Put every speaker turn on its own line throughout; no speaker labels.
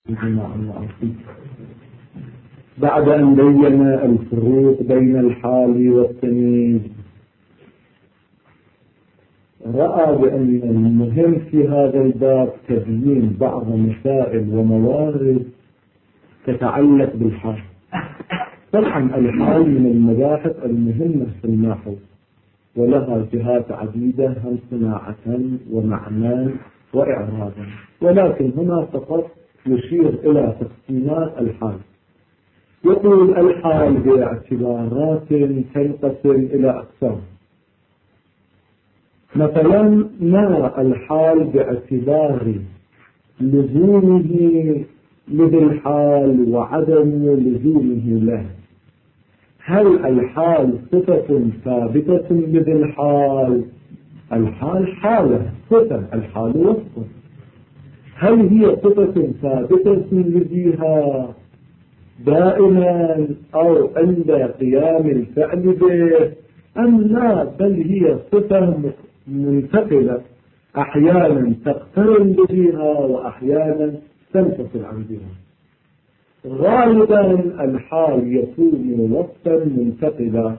بعد أن بين الفروق بين الحال والتمييز رأى بأن المهم في هذا الباب تبيين بعض مسائل وموارد تتعلق بالحال. طبعا الحال من المباحث المهمة في النحو ولها جهات عديدة هم صناعة ومعنى وإعرابا، ولكن هنا فقط يشير إلى تقسيمات الحال. يقول الحال باعتبارات تنقسم إلى أقسام. مثلا نرى الحال باعتبار لزومه لذي الحال وعدم لزومه له. هل الحال صفة ثابتة لذي الحال؟ الحال حالة صفة، الحال وصف. هل هي صفة ثابتة لذيها دائما أو عند قيام الفعل به أم لا، بل هي صفة منتقلة أحيانا تقترن بها وأحيانا تنفصل عن بها. غالبا الحال يكون وصفا منتقلا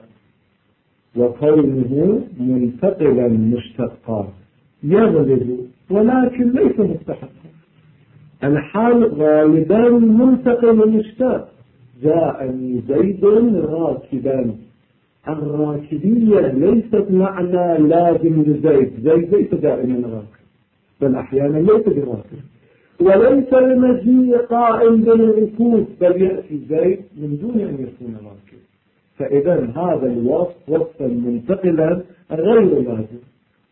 وكونه منتقلا مشتقا يغلب ولكن ليس مستحقا. الحال غالبا منتقل مشتق. جاءني زيد راكبا، الراكبية ليست معنى لازم لزيد، زيد ليس دائما راكب بل أحيانا ليس براكب، وليس المجيء قائم بالركوب بل يأتي زيد من دون أن يكون راكب. فإذا هذا الوصف وصفا منتقلا غير لازم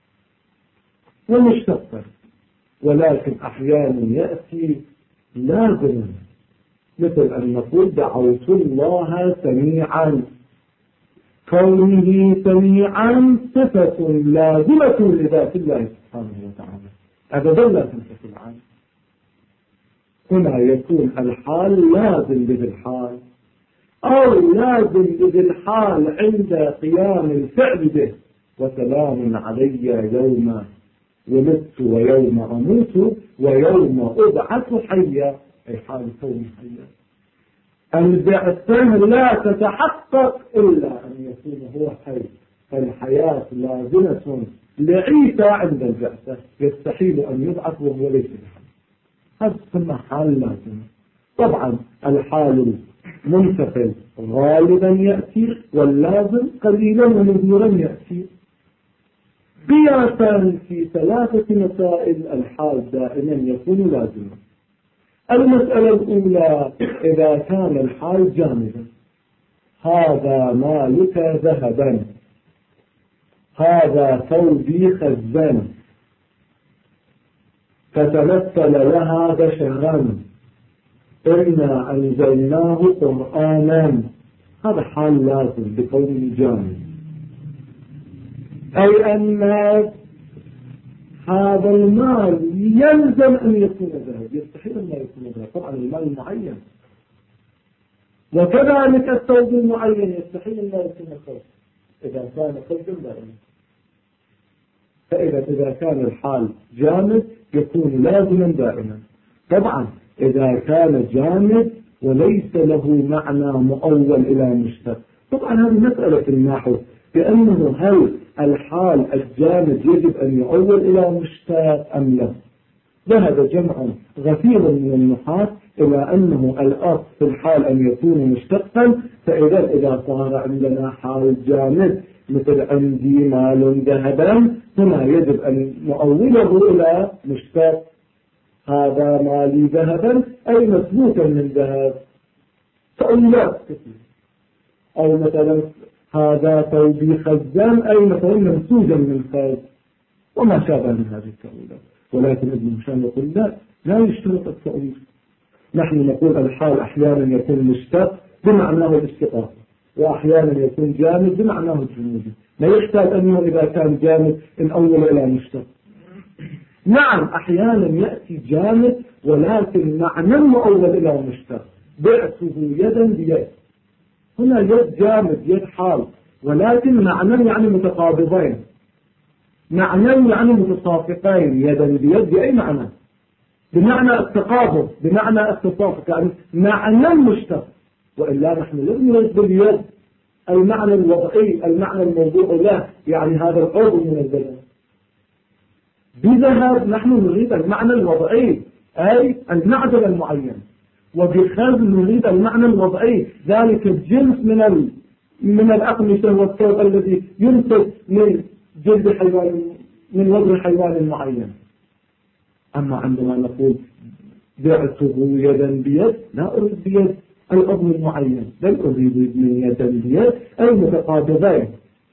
ومشتقا، ولكن أحيانا يأتي لازما، مثل أن نقول دعوت الله سميعا. كونه سميعا صفة لازمة لذات الله سبحانه وتعالى أبدا لا تنفصل عنه. هنا يكون الحال لازم لذي الحال أو لازم لذي الحال عند قيام الفعل به. وسلام علي يوم ولدت ويوم أموت ويوم أبعث حيا، أي حال كوني حيا. البعثة لا تتحقق إلا أن يكون هو حي، فالحياة لازمة لعيسى عند البعثة، يستحيل أن يبعث وهو ليس بحي. هذا يسمى حال لازمة. طبعا الحال المنتقل غالبا يأتي واللازم قليلا ونذيرا يأتي. قياسا في ثلاثة مسائل الحال دائما يكون لازما. المسألة الأولى إذا كان الحال جامدا، هذا مالك ذهبا، هذا ثوبي خزا، فتمثل لها بشرا، إنا أنزلناه قرآنا، هذا حال لازم بكونه جامد. أي أن هذا المال يلزم أن يكون ذهب، يستحيل أن لا يكون ذهب، طبعا المال معين. وكذلك الثوب المعين يستحيل أن لا يكون خلق إذا كان خلقا دائما. فإذا إذا كان الحال جامد يكون لازما دائما. طبعا إذا كان جامد وليس له معنى مؤول إلى مشتق، طبعا هذه مسألة في النحو بأنه هل الحال الجامد يجب أن يؤول إلى مشتق أم لا. ذهب جمع غفير من النحاة إلى أنه الأصل في الحال أن يكون مشتقا. فإذا صار عندنا حال جامد مثل عندي مال ذهبا، هنا يجب أن نؤوله إلى مشتق، هذا مالي ذهبا أي مثبوتا من ذهب تأويلات كثيرة. أو مثلا هذا ثوبي خزان أي مثلا منسوجا من خز وما شابه من هذه التأويلات. ولكن ابن هشام يقول لا يشترط التأويل. نحن نقول الحال أحيانا يكون مشتق بمعناه الاشتقاق، وأحيانا يكون جامد بمعناه الجمودي. لا يحتاج أنه إذا كان جامد إن أول إلى مشتق. نعم أحيانا يأتي جامد ولكن معنى مؤول إلى مشتق، بعثه يدا بيد. هنا يد جامد يد حال، ولكن معنى يعني متقابضين، معنى يعني متصافقين، يدا بيد بأي معنى؟ بمعنى التقابض، بمعنى التصافق، يعني معنى مشتق. وإلا نحن لم نريد باليد المعنى الوضعي، المعنى الموضوع له، يعني هذا العضو من البدن. بذهب نحن نريد المعنى الوضعي، أي المعدن المعين. وبخذ نريد المعنى الوضعي، ذلك الجنس من الأقمشة والثوب الذي ينتج من جلد حيوان، من وزن حيوان معين. أما عندما نقول بعته يدا بيد، لا أريد بيد العضو المعين، بل أريد من يدا بيد أي متقابضين،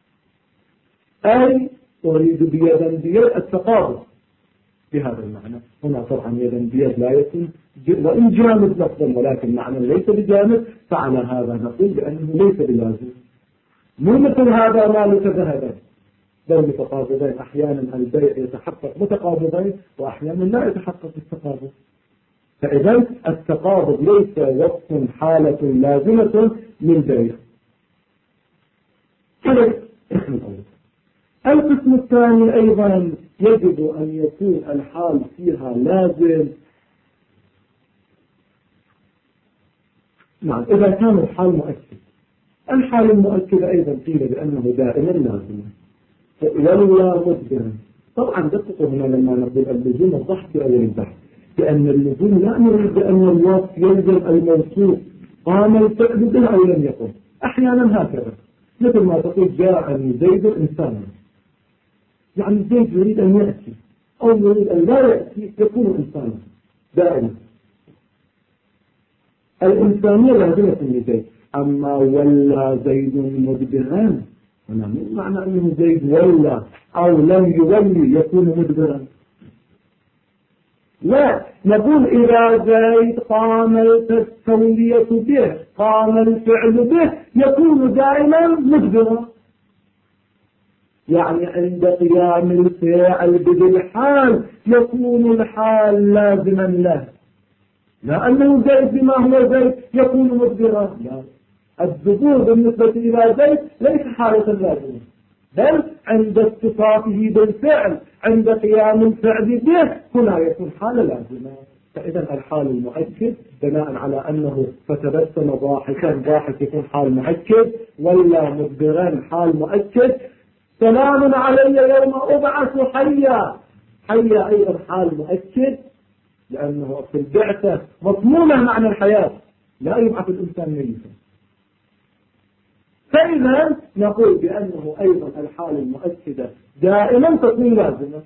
أي أريد بيدا بيد التقابض بهذا المعنى. هنا طبعا يدا بيد لا يكون، وإن جامد لفظا ولكن معنى ليس بجامد، فعلى هذا نقول بأنه ليس بلازم. مو مثل هذا مالك ذهبا، بل متقابضين. أحيانا البيع يتحقق متقابضين وأحيانا لا يتحقق التقابض. فإذا التقابض ليس وصف حالة لازمة للبيع. القسم الثاني أيضا يجب أن يكون الحال فيها لازم. نعم، إذا كان الحال مؤكد. الحال المؤكد أيضا قيل بأنه دائما لازم ولا مدبرا. طبعا دققوا هنا لما نقول اللزوم الضحك في أول البحث، لأن اللزوم لا نريد بأن الوصف يلزم الموصوف قام الفعل به أو لم يقم. أحيانا هكذا، مثل ما تقول جاءني زيد إنسانا، يعني زيد يريد أن يأتي أو يريد أن لا يأتي يكون إنسانا دائما. الإنسانية لازمة لزيد. أما ولا زيد مدبرا، هنا مو معنى أنه زيد ولا أو لم يولي يكون مدبرا. لا، نقول إذا زيد قام التولية به، قام الفعل به، يكون دائما مدبرا. يعني عند قيام الفعل بالحال يكون الحال لازما له، لا أنه زيد بما هو زيد يكون مدبرا. لا، الدبور بالنسبة إلى زيد ليس حالة لازمة، بل عند اتصافه بالفعل، عند قيام الفعل به، هنا يكون حالة لازمة. فإذا الحال المؤكد بناء على أنه فتبسم ضاحكا، ضاحك يكون حال مؤكد، ولا مدبرا حال مؤكد. سلام علي يوم أبعث حيا، حيا أيضا حال مؤكد، لأنه في البعثة مضمونة معنى الحياة، لا يبعث الإنسان ميتا. فإذا نقول بأنه أيضا الحال المؤكدة دائما تكون لازمة.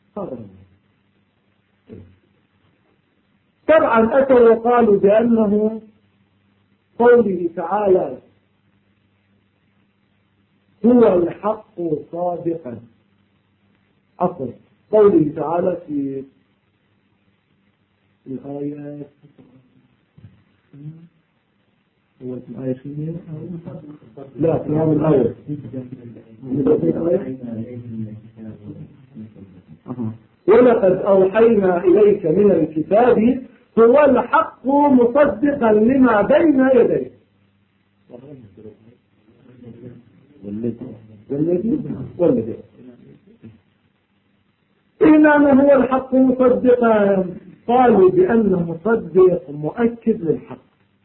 طبعا أتوا وقالوا بأنه قوله تعالى هو الحق صادقا، أصل قوله تعالى في الآيات، هو الآية شنو؟ لا، في هذه الآية ولقد أوحينا إليك من الكتاب هو الحق مصدقا لما بين يديه والذي إنما هو الحق مصدقا. قالوا بأنه مصدق مؤكد للحق،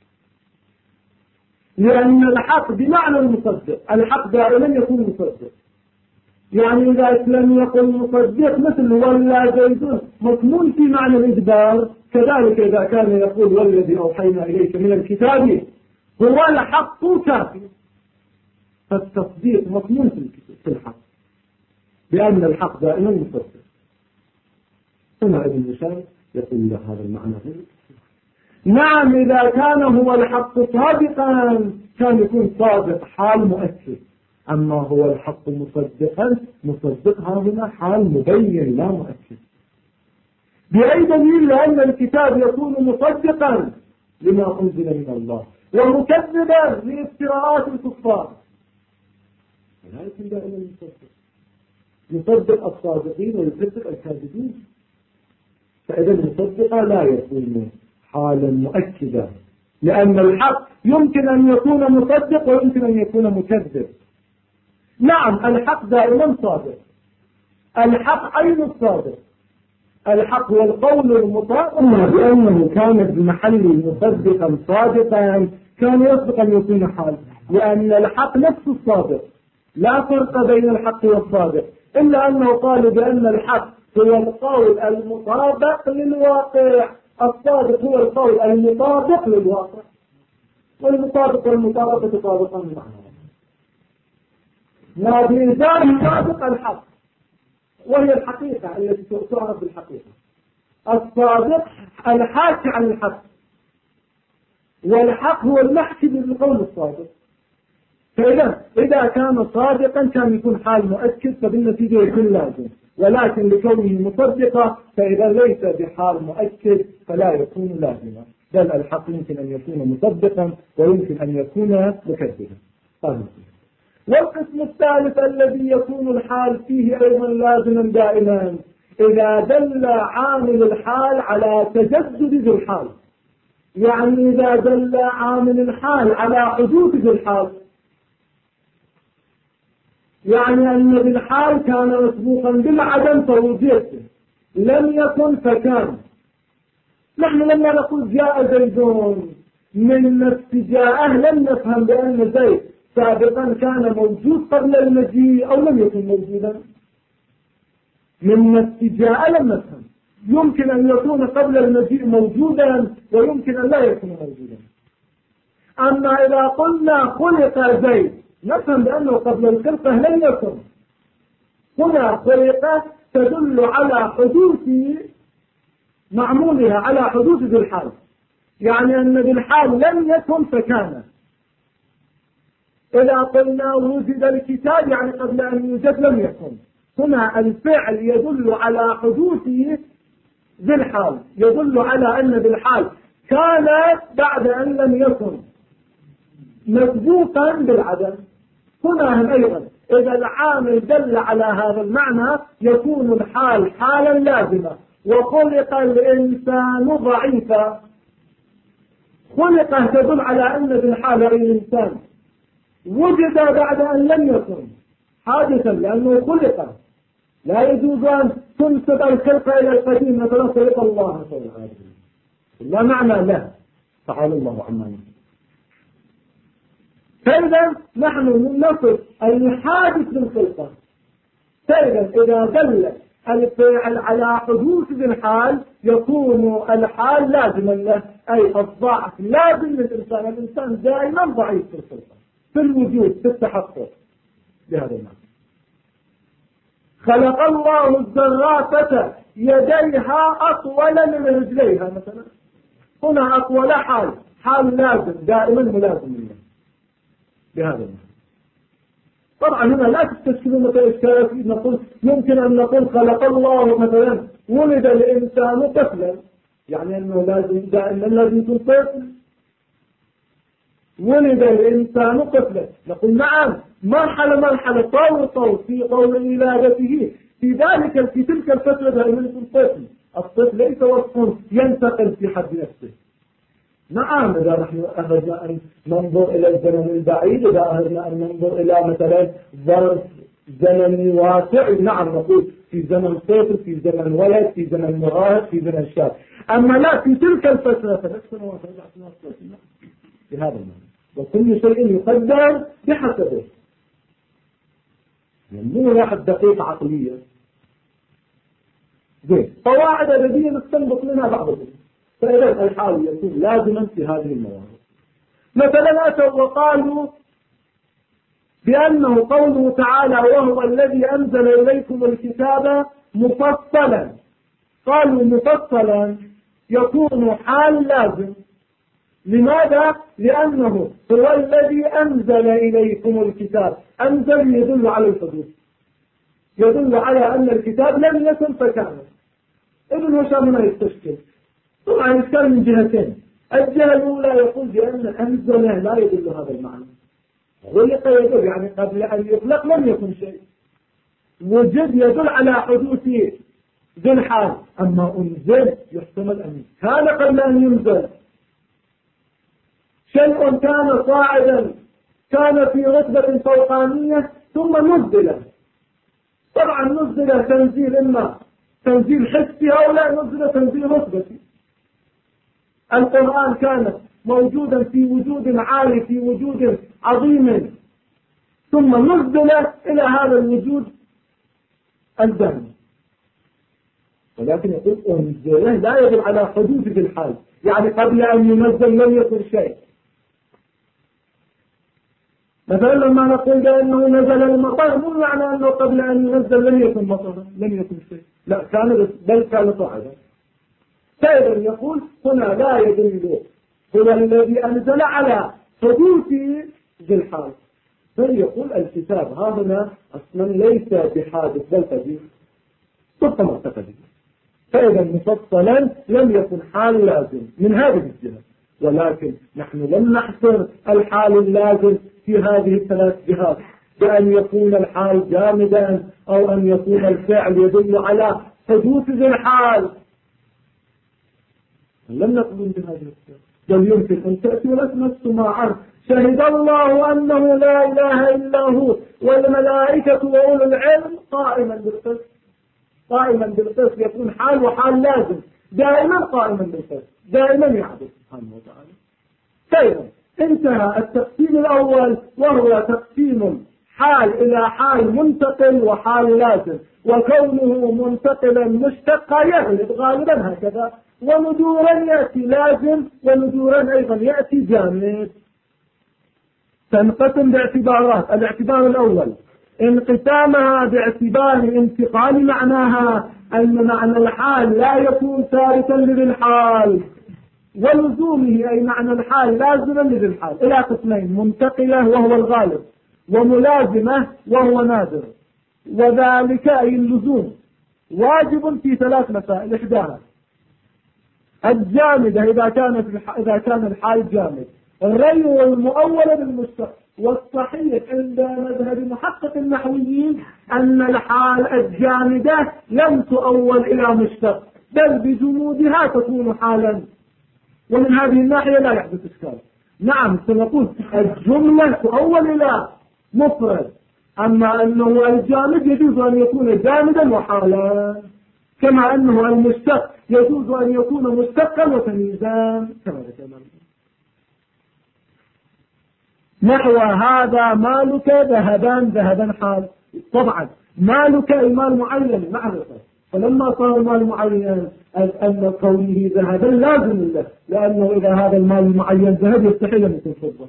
لأن الحق بمعنى المصدق. الحق دائما يكون مصدق، يعني إذا لم يكن مصدق مثل ولا زيد مضمون في معنى الإجبار، كذلك إذا كان يقول والذي أوحينا إليك من الكتاب هو الحق كافي، فالتصديق مضمون في الحق، لأن الحق دائما مصدق. هنا ابن هشام يقول له هذا المعنى. نعم، إذا كان هو الحق صادقا كان يكون صادق حال مؤكد، أما هو الحق مصدقا، مصدقها هنا حال مبين لا مؤكد. بأي دليل؟ لأن الكتاب يكون مصدقا لما أنزل من الله ومكذبا لافتراءات الكفار، لا يكون دائما مصدق، يصدق الصادقين ويكذب الكاذبين. فإذا المصدقة لا يكون حالا مؤكدا، لأن الحق يمكن أن يكون مصدق ويمكن أن يكون مكذب. نعم، الحق دائما صادق، الحق عين الصادق، الحق والقول المطابق بأنه كان بمحل مصدقا صادقا كان يصدق أن يكون حال، لأن الحق نفس الصادق، لا فرق بين الحق والصادق، إلا أنه قال بأن الحق هو القول المطابق للواقع، الصادق هو القول المطابق للواقع، والمطابق والمطابقة تطابقان معا. ما بإنسان صادق الحق وهي الحقيقة التي تعرف بالحقيقة، الصادق الحاكي عن الحق، والحق هو المحكي بالقول الصادق. فإذا كان صادقا كان يكون حال مؤكد فبالنتيجة يكون لازم، ولكن لكونه مصدقا فإذا ليس بحال مؤكد فلا يكون لازما، بل الحق يمكن أن يكون مصدقا ويمكن أن يكون مكذبا. والقسم الثالث الذي يكون الحال فيه أيضا لازما دائما إذا دل عامل الحال على تجدد ذي الحال، يعني إذا دل عامل الحال على حدوث ذي الحال، يعني أن ذي الحال كان مسبوقا بالعدم فوجد، لم يكن فكان. نحن لما نقول جاء زيدون من نفس جاءه لم نفهم بأن زيد سابقا كان موجود قبل المجيء أو لم يكن موجودا. من نفس جاء لم نفهم، يمكن أن يكون قبل المجيء موجودا ويمكن أن لا يكون موجودا. أما إذا قلنا خلق زيد نفهم بأنه قبل الخلقة لم يكن. هنا خلقة تدل على حدوث معمولها، على حدوث ذي الحال، يعني أن ذي الحال لم يكن فكان. إذا قلنا وجد الكتاب يعني قبل أن يوجد لم يكن. هنا الفعل يدل على حدوث ذي الحال، يدل على أن ذي الحال كان بعد أن لم يكن مسبوقا بالعدم. هنا أيضا إذا العامل دل على هذا المعنى يكون الحال حالا لازمة. وخلق الإنسان ضعيفا، خلق تدل على أن ذي الحال أي الإنسان وجد بعد أن لم يكن حادثا لأنه خلق. لا يجوز أن تنسب الخلق إلى القديم مثلا خلق الله لا معنى له، تعالى الله عما يقول. فإذا نحن نصف الحادث بالخلقة. فإذا إذا دل الفعل على حدوث ذي الحال يكون الحال لازما له، أي الضعف لازم للإنسان، الإنسان دائما ضعيف في الخلقة، في الوجود، في التحقق بهذا المعنى. خلق الله الزرافة يديها أطول من رجليها مثلا، هنا أطول حال لازم دائما ملازم له بهذا المعنى. طبعا هنا لا تستشكلوا مثلا إشكالات، نقول يمكن أن نقول خلق الله مثلا ولد الإنسان طفلا، يعني أنه دائما لازم يكون طفل. ولد الإنسان طفلا، نقول نعم مرحلة طول في قول ولادته، في ذلك في تلك الفترة دائما يكون طفل. الطفل ليس وصف ينتقل في حد نفسه. نعم إذا نحن أخذنا أن ننظر إلى الزمن البعيد، إذا أخذنا أن ننظر إلى مثلا ظرف زمني واسع، نعم نقول في زمن طفل، في زمن ولد، في زمن مراهق، في زمن شاب. أما لا في تلك الفترة 3 سنوات 4 سنوات في هذا المعنى. وكل شيء يقدر بحسبه، يعني مو واحد دقيق عقليا. زين، قواعد أدبية نستنبط منها بعض الشيء. فإذا الحال يكون لازما في هذه المواضع. مثلا أتوا وقالوا بأنه قوله تعالى وهو الذي أنزل إليكم الكتاب مفصلا، قالوا مفصلا يكون حال لازم. لماذا؟ لأنه هو الذي أنزل إليكم الكتاب. أنزل يدل على الحدوث، يدل على أن الكتاب لم يكن فكان. ابن هشام هنا يستشكل، طبعا يشكل من جهتين. الجهة الأولى يقول بأن أنزل لا يدل هذا المعنى، خلق يدل يعني قبل أن يخلق لم يكن شيء، وجد يدل على حدوث ذي الحال. أما أنزل يحتمل أن كان قبل أن ينزل، شيء كان صاعدا، كان في رتبة فوقانية ثم نزل. طبعا نزل تنزيل إما تنزيل حسي أو لا نزل تنزيل رتبتي. القرآن كان موجودا في وجود عالي، في وجود عظيم، ثم نزل إلى هذا الوجود الدائم. ولكن يقول أنزله لا يدل على حدوث الحال، يعني قبل أن ينزل لم يكن شيء. مثلا لما نقول بأنه نزل المطر مو معنى أنه قبل أن ينزل لم يكن مطرا، لم يكن شيء، لا كان، بل كان صاعدا. فإذا يقول هنا لا يدل هو الذي أنزل على حدوث ذي الحال، بل يقول الكتاب هذا أصلا ليس بحادث بل قديم صدق مرتقدي. فإذا مفصلا لم يكن حال لازم من هذه الجهة، ولكن نحن لم نحصر الحال اللازم في هذه الثلاث جهات بأن يكون الحال جامدا أو أن يكون الفعل يدل على حدوث ذي الحال، لم نقبل بهذه الجهة. بل يمكن أن تأتي نفس ما عرف شهد الله أنه لا إله إلا هو والملائكة وأولو العلم قائما بالقسط. قائما بالقسط يكون حال وحال لازم، دائما قائما بالقسط، دائما يعبد سبحانه وتعالى. فإذا انتهى التقسيم الأول وهو تقسيم حال إلى حال منتقل وحال لازم، وكونه منتقلا مشتقا يغلب غالبا هكذا، وندورا يأتي لازم وندورا أيضا يأتي جامد. تنقسم باعتبارات. الاعتبار الأول انقسامها باعتبار انتقال معناها، أن معنى الحال لا يكون ثابتا لذي الحال، ولزومه أي معنى الحال لازما لذي الحال إلى قسمين: منتقلة وهو الغالب، وملازمة وهو نادر. وذلك أي اللزوم واجب في ثلاث مسائل: إحداها الجامدة إذا كان الحال جامد، غير المؤول بالمشتق. والصحيح عند مذهب محقق النحويين أن الحال الجامدة لم تؤول إلى مشتق، بل بجمودها تكون حالا، ومن هذه الناحية لا يحدث إشكال. نعم سنقول الجملة تؤول إلى مفرد، أما أنه الجامد يجوز أن يكون جامدا وحالا، كما أنه المشتق يجوز أن يكون مشتقا وتمييزا كما ذكرنا. نحو هذا مالك ذهبان حال. طبعا مالك المال معين معرفة، فلما صار المال معين أن كونه ذهبا لازم له، لأنه إذا هذا المال المعين ذهب يستحيل أن يكون فضة.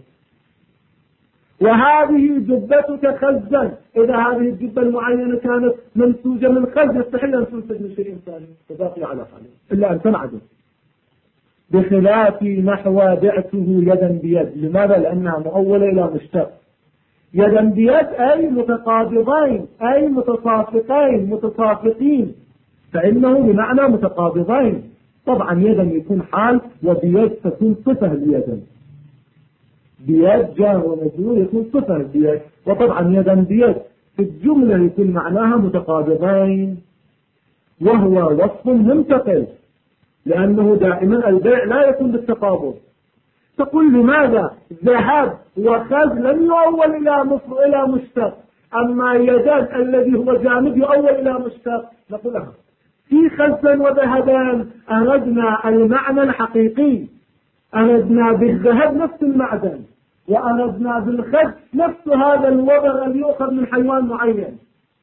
وهذه جبتك خزا، إذا هذه الجبة المعينة كانت منسوجة من خز يستحيل أن تنسج من شيء ثاني تباقي على حاله إلا أن تنعدم. بخلاف نحو بعته يدا بيد. لماذا؟ لأنها مؤولة إلى مشتق. يدا بيد أي متقابضين، أي متصافقين متصافقين، فإنه بمعنى متقابضين. طبعا يدا يكون حال، وبيد تكون صفة ليدا. بيد جار ومجرور يكون صفة بيد، وطبعا يدا بيد في الجملة يكون معناها متقابضين، وهو وصف منتقل، لأنه دائما البيع لا يكون بالتقابض. تقول لماذا ذهب وخز لم يؤول إلى مشتق، أما يدان الذي هو جامد يؤول إلى مشتق؟ نقول لها في خزا وذهبان أردنا المعنى الحقيقي، أردنا بالذهب نفس المعدن، وأردنا بالخز نفس هذا الوبر اللي يؤخذ من حيوان معين.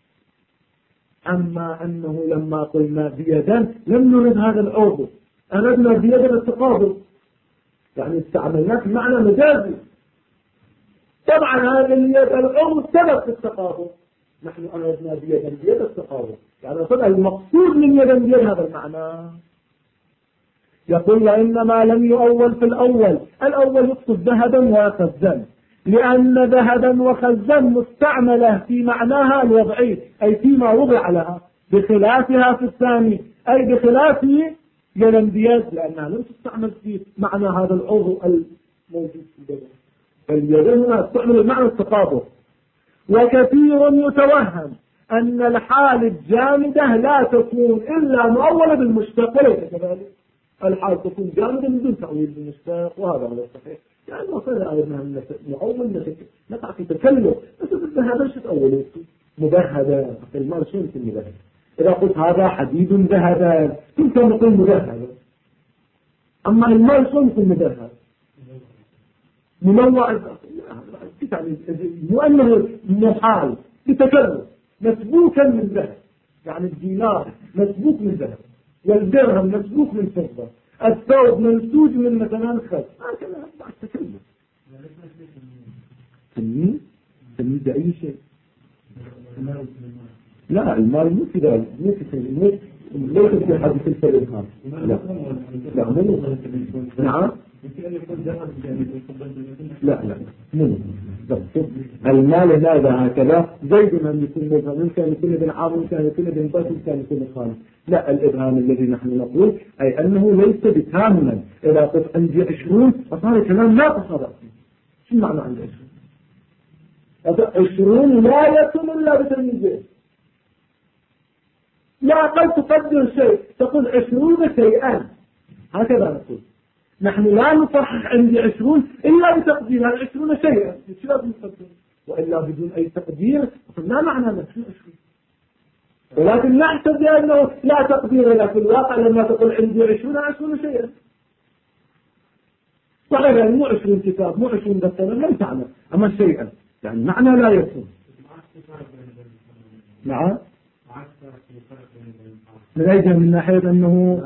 أما أنه لما قلنا بيدا لم نرد هذا العضو، أردنا بيدا التقابض، يعني استعملناه في معنى مجازي. طبعا هذا العضو سبب في التقابض، نحن أردنا بيدا التقابض، يعني طبعا المقصود من يدا بيد هذا المعنى. يقول إنما لم يؤول في الأول يقصد ذهبا وخزا، لأن ذهبا وخزا مستعملة في معناها الوضعي، أي فيما وضع لها، بخلافها في الثاني، أي بخلاف يدا بيد، لأنها لم تستعمل في معنى هذا العضو الموجود في البدن. فاليد هنا تستعمل المعنى التقابض. وكثير يتوهم أن الحال الجامدة لا تكون إلا مؤولة بالمشتق، وليس كذلك. الحال تكون جامدة من دون تأويل بالمشتق، وهذا هو الصحيح. يعني وصلنا أردنا مؤول نقع في تكلف، بس الذهب ايش تأوله؟ مبهدة. المال شو يمكن مبهد؟ إذا قلت هذا حديد ذهبا كنت نقول مذهبا. أما المال شو نقول مذهب منوع يعني مو أنه محال بتكلم مسبوكا من ذهب، يعني الدينار مسبوك من ذهب والدرهم مسبوك من فضة، الثوب منسوج من مثلا خز، هكذا بعد تكلم. تمييز أي شيء. لا المال مو في ذلك، مو في ليس في حديث الفريقان. لا لا مو نعم لا مو المال هذا هكذا زيد من يكون مبهم، كان يكون ابن عاصم، كان يكون ابن بكر، كان يكون خالد. لا الإبهام الذي نحن نقول أي أنه ليس بتاما. إذا قلت عندي 20 فصار كلام لا تصرف. شو معنى عندي 20 لا يتم إلا بتمييزه. لا أقل تقدر شيء تقول 20 شيئان، هكذا نقول. نحن لا نصحح عندي 20 إلا بتقدير 20 شيئا، شو لازم نقدر؟ وإلا بدون أي تقدير لا معنى له 20. ولكن نحسب بأنه لا تقدير له في الواقع لما تقول عندي 20 شيئا. صحيح يعني مو 20 كتاب مو 20 دفتر لا تعنى، أما شيئا يعني معنى لا يكون. نعم من أي جهة؟ من ناحية أنه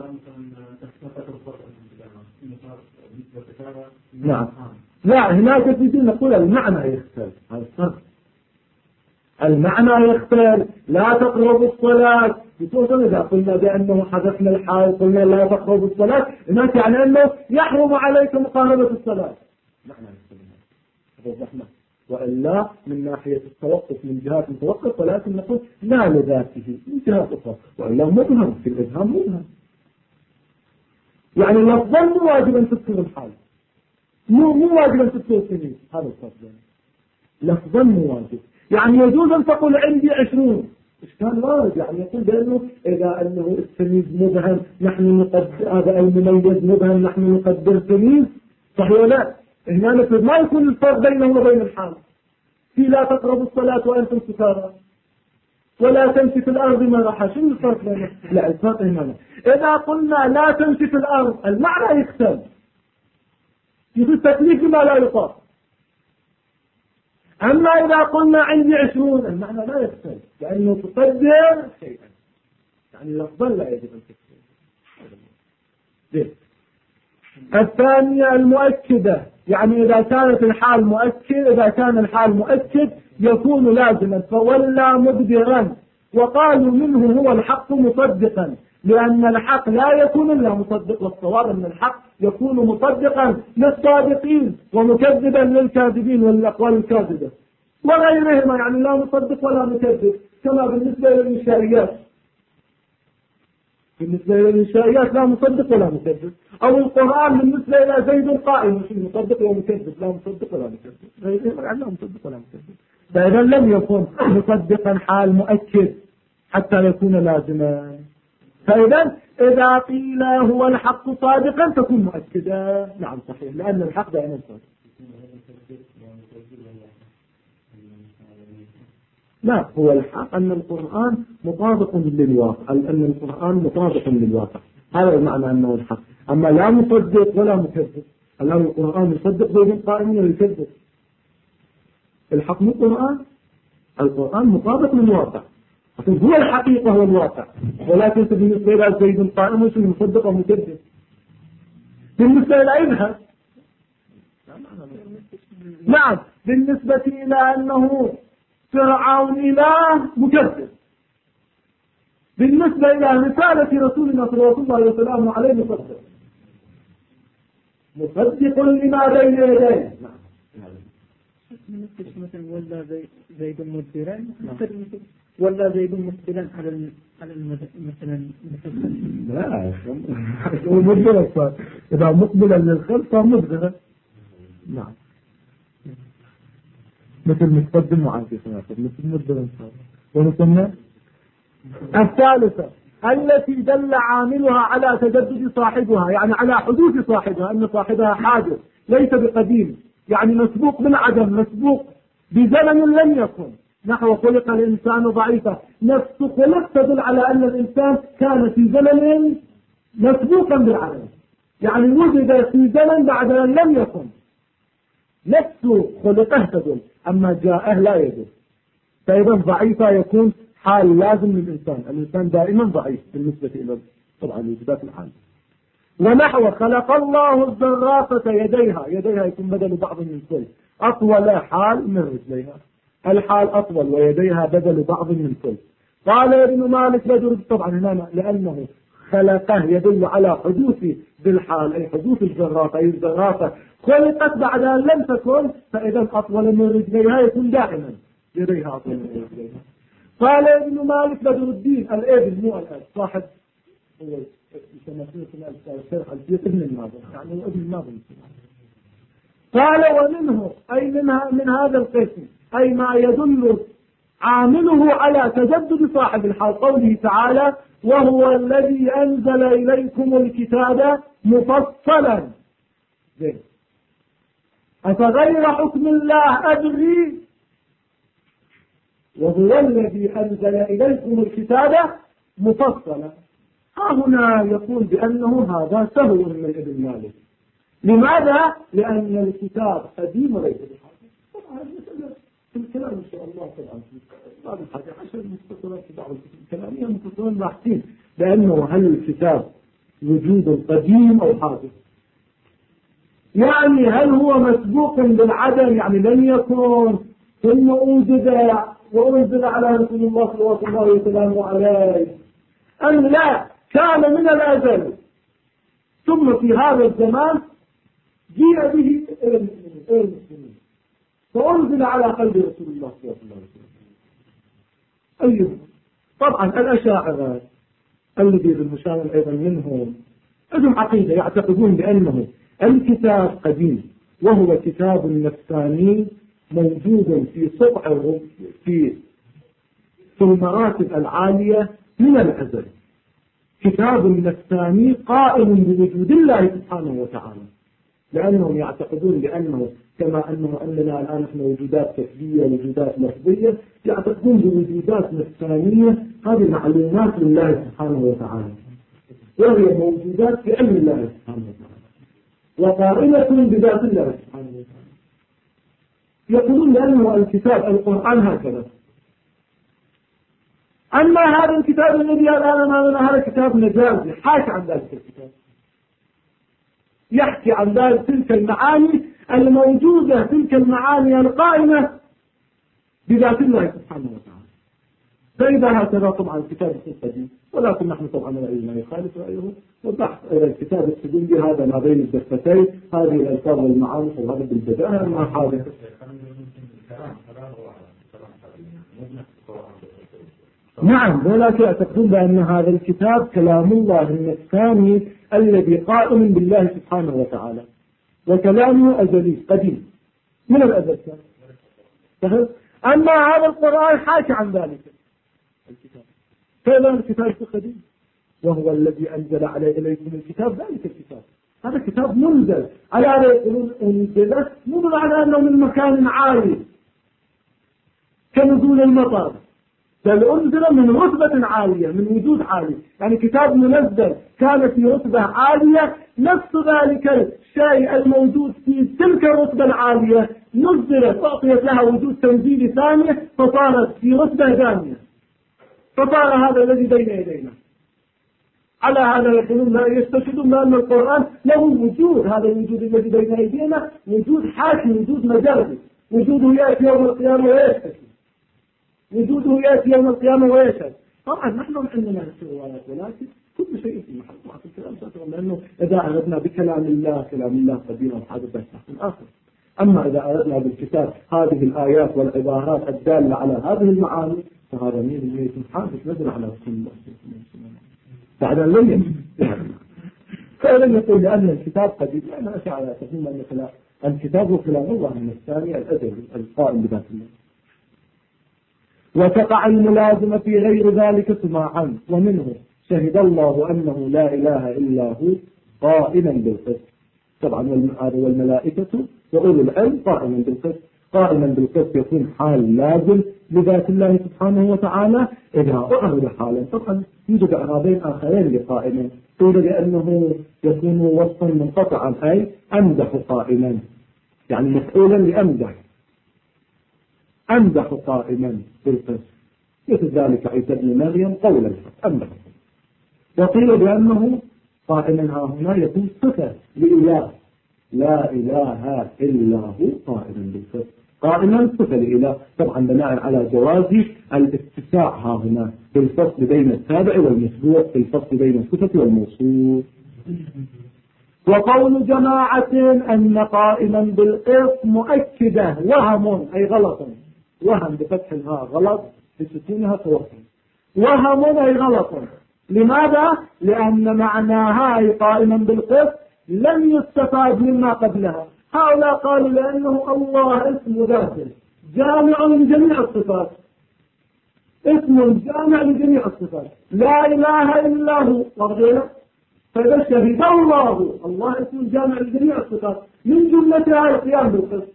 نعم لا هناك تريدين نقول المعنى يختلف. هذا الفرق، المعنى يختلف. لا تقربوا الصلاة بتوصل إذا قلنا بأنه حدثنا الحال قلنا لا تقربوا الصلاة هناك يعني أنه يحرم عليك مقاربة الصلاة. معنى يختلف وإلا من ناحية التوقف من جهات التوقف، ولكن نقول لا لذاته من جهات أخرى، وإلا مبهم في الإبهام مبهم. يعني لفظا مو واجب أن تذكر الحال، مو واجب أن تذكر السنين، هذا الفرق. لفظا مو واجب، يعني يجوز أن تقول عندي 20 إشكال وارد، يعني يقول بأنه إذا أنه التمييز مبهم نحن نقدر هذا المميز مبهم نحن نقدر تمييز صحيح لا. هنا نفرض ما يكون الفرق بينه وبين الحال في لا تقربوا الصلاة وأنتم سكارى ولا تمشي في الأرض مرحا. شنو الفرق بينه؟ لا الفرق هنا إذا قلنا لا تمشي في الأرض المعنى يختلف، يصير تكليف ما لا يطاق. أما إذا قلنا عندي 20 المعنى لا يختلف، لأنه تقدر شيئا، يعني لفظا لا يجب أن تكتب. الثانية المؤكدة، يعني إذا كانت الحال مؤكد، إذا كان الحال مؤكد يكون لازما فولى مدبرا، وقالوا منه هو الحق مصدقا، لأن الحق لا يكون إلا مصدق، والصواب أن الحق يكون مصدقا للصادقين ومكذبا للكاذبين والأقوال الكاذبة وغيرهما، يعني لا مصدق ولا مكذب. كما بالنسبة للإنشائيات، بالنسبة للإنشائيات لا مصدق ولا مكذب، أو القرآن بالنسبة إلى زيد قائم مش مصدق ولا مكذب، لا مصدق ولا مكذب، غيرهما لا مصدق ولا مكذب. فإذا لم يكن مصدقا حال مؤكد حتى يكون لازما. فإذا إذا قيل هو الحق صادقا تكون مؤكدا. نعم صحيح، لأن الحق دائما صادق. لا هو الحق أن القرآن مطابق للواقع، أن القرآن مطابق للواقع، هذا المعنى أنه الحق. أما لا مصدق ولا مكذب، الآن القرآن مصدق بين قائمين ويكذب. الحق مو القرآن مطابق للواقع، هو الحقيقة هو الواقع، ولكن بالنسبة إلى زيد قائم وش مصدق ومكذب. بالنسبة إلى إبهام نعم، بالنسبة إلى أنه فرعون إله مكذب، بالنسبة إلى رسالة رسولنا صلى الله عليه وسلم عليه مصدق لما بين يديه.
مثلا ولا زيد مدبرا ولا زيد مقبلا على مثلا
لا هو مدبر صار، إذا مقبلا للخلف صار مدبرا. نعم مثل متقدم معاكس مثل مدبرا صار. ونسمى الثالثة التي دل عاملها على تجدد صاحبها، يعني على حدوث صاحبها، أن صاحبها حادث ليس بقديم، يعني مسبوق بالعدم، مسبوق بزمن لم يكن، نحو خلق الإنسان ضعيفا، نفس خلق تدل على أن الإنسان كان في زمن مسبوقا بالعدم، يعني وجد في زمن بعد أن لم يكن. نفس خلقه تدل، أما جاءه لا يدل. فإذا ضعيفا يكون حال لازم للإنسان، الإنسان دائما ضعيف بالنسبة إلى طبعا وجودات الحال. ونحو خلق الله الزرافة يديها، يديها يكون بدل بعض من كل، أطول حال من رجليها، الحال أطول ويديها بدل بعض من كل. قال ابن مالك بدر، طبعا هنا لأنه خلقه يدل على حدوث بالحال، أي حدوث الزرافة، أي الزرافة خلقت بعد أن لم تكن، فإذا أطول من رجليها يكون دائما يديها أطول من رجليها. قال ابن مالك بدر الدين الابن مو الأب، صاحب هو يسمى الشرح الفقه ابن الناظر، يعني هو ابن الناظر. قال ومنه أي من هذا القسم أي ما يدل عامله على تجدد صاحب الحال، قوله تعالى وهو الذي أنزل إليكم الكتاب مفصلا. زين، أفغير حكم الله أبغي وهو الذي أنزل إليكم الكتاب مفصلا. هنا يقول بأنه هذا سهو من ابن مالك. لماذا؟ لأن الكتاب قديم وليس بحاجة. طبعا المسألة في الكلام إن شاء الله طبعا في بعض الحاجة عشان المستقرات في بعض الكتب الكلامية متصلين باحثين لأنه هل الكتاب وجود قديم أو حادث؟ يعني هل هو مسبوق بالعدم، يعني لم يكن ثم أوجد وأنزل على رسول الله صلى الله عليه وسلم عليه، أم لا كان من الأزل ثم في هذا الزمان جيء به إلى المسلمين فأنزل على قلب رسول الله صلى الله عليه وسلم. أيضا طبعا الأشاعرة الذي بالمشاهد أيضا منهم لهم عقيدة يعتقدون بأنه الكتاب قديم وهو كتاب نفساني موجود في صبعه في المراتب العالية من الأزل، كتاب نفساني قائم بوجود الله سبحانه وتعالى، لأنهم يعتقدون بأنه كما أنه أننا الآن نحن وجودات كسبية وجودات لفظية، يعتقدون بوجودات نفسانية هذه معلومات لله سبحانه وتعالى وهي موجودات في علم الله سبحانه وتعالى وقائمة بذات الله سبحانه وتعالى. يقولون لأنه الكتاب القرآن هكذا. أما هذا الكتاب الذي الآن أمامنا هذا كتاب مجازي حاشا عن ذلك الكتاب، يحكي عن ذلك تلك المعاني الموجودة، تلك المعاني القائمة بذات الله سبحانه وتعالى. فإذا هكذا طبعا الكتاب قديم، ولكن نحن طبعا رأينا يخالف رأيه، والبحث إلى الكتاب السجني هذا ما بين الدفتين هذه الألفاظ والمعاني وهذا بالبداية ما حادث. نعم، ولكن يعتقدون بأن هذا الكتاب كلام الله النفساني الذي قائم بالله سبحانه وتعالى وكلامه أزلي قديم من الأزل كان. أما هذا القرآن حاشا عن ذلك الكتاب، فإذا الكتاب قديم وهو الذي أنزل إليكم الكتاب، ذلك الكتاب هذا كتاب منزل على يقولون أنزل مو على أنه من مكان عالي كنزول المطر، بل أنزل من رتبة عالية من وجود عالي، يعني كتاب منزل كان في رتبة عالية، نفس ذلك الشيء الموجود في تلك الرتبة العالية نزلت أعطيت لها وجود تنزيل ثانية فصارت في رتبة ثانية، فصار هذا الذي بين يدينا. على هذا يقولون لا يستشهدون بأن القرآن له وجود، هذا الوجود الذي بين أيدينا وجود حاكم، وجود مجرد، وجوده يأتي يوم القيامة ويشهد، وجوده يأتي يوم القيامة ويشهد. طبعا نحن عندنا الروايات ولكن كل شيء في محل واحد الكلام ساتر، لأنه إذا أردنا بكلام الله كلام الله قديما وحادث بشتاق آخر. أما إذا أردنا بالكتاب هذه الآيات والعبارات الدالة على هذه المعاني فهذا مين حادث نزل على رسول الله صلى الله عليه وسلم بعد أن لم يكن. فلم يقول لأن الكتاب قديم، لأن أشعر يتفهم أن الكتاب هو كلام الله من الثاني الأزل القائم بذات الله. وتقع الملازمة في غير ذلك سماعا، ومنه شهد الله أنه لا إله إلا هو قائما بالقسط، طبعا والملائكة وأولو العلم قائما بالقسط. قائما بالقسط يكون حال لازم لذات الله سبحانه وتعالى. إذا أعرض حالا طبعا يوجد إعرابين آخرين لقائما، قيل لأنه يكون وصفا منقطعا أي أمدح قائما، يعني مفعولا لأمدح، أمدح قائما بالقسط، مثل ذلك عيسى بن مريم قول الحق أمدح. وقيل بأنه قائما هنا يكون صفة لإله، لا إله إلا هو قائما بالقسط، قائما صفة لإله، طبعا بناء على جواز الاتساع هنا بالفصل بين التابع والمتبوع، في الفصل بين الصفة والموصوف. وقول جماعة أن قائما بالقسط مؤكدة وهم أي غلط، وهم بفتح الهاء غلط، بسكونها توهم، وهم أي غلط. لماذا؟ لأن معناها أي قائما بالقسط لم يستفاد مما قبلها. هؤلاء قالوا لأنه الله اسم ذاته جامع لجميع الصفات، اسم جامع لجميع الصفات، لا إله إلا هو وغيره، فإذا شهد الله اسم جامع لجميع الصفات من جملتها القيام بالقسط،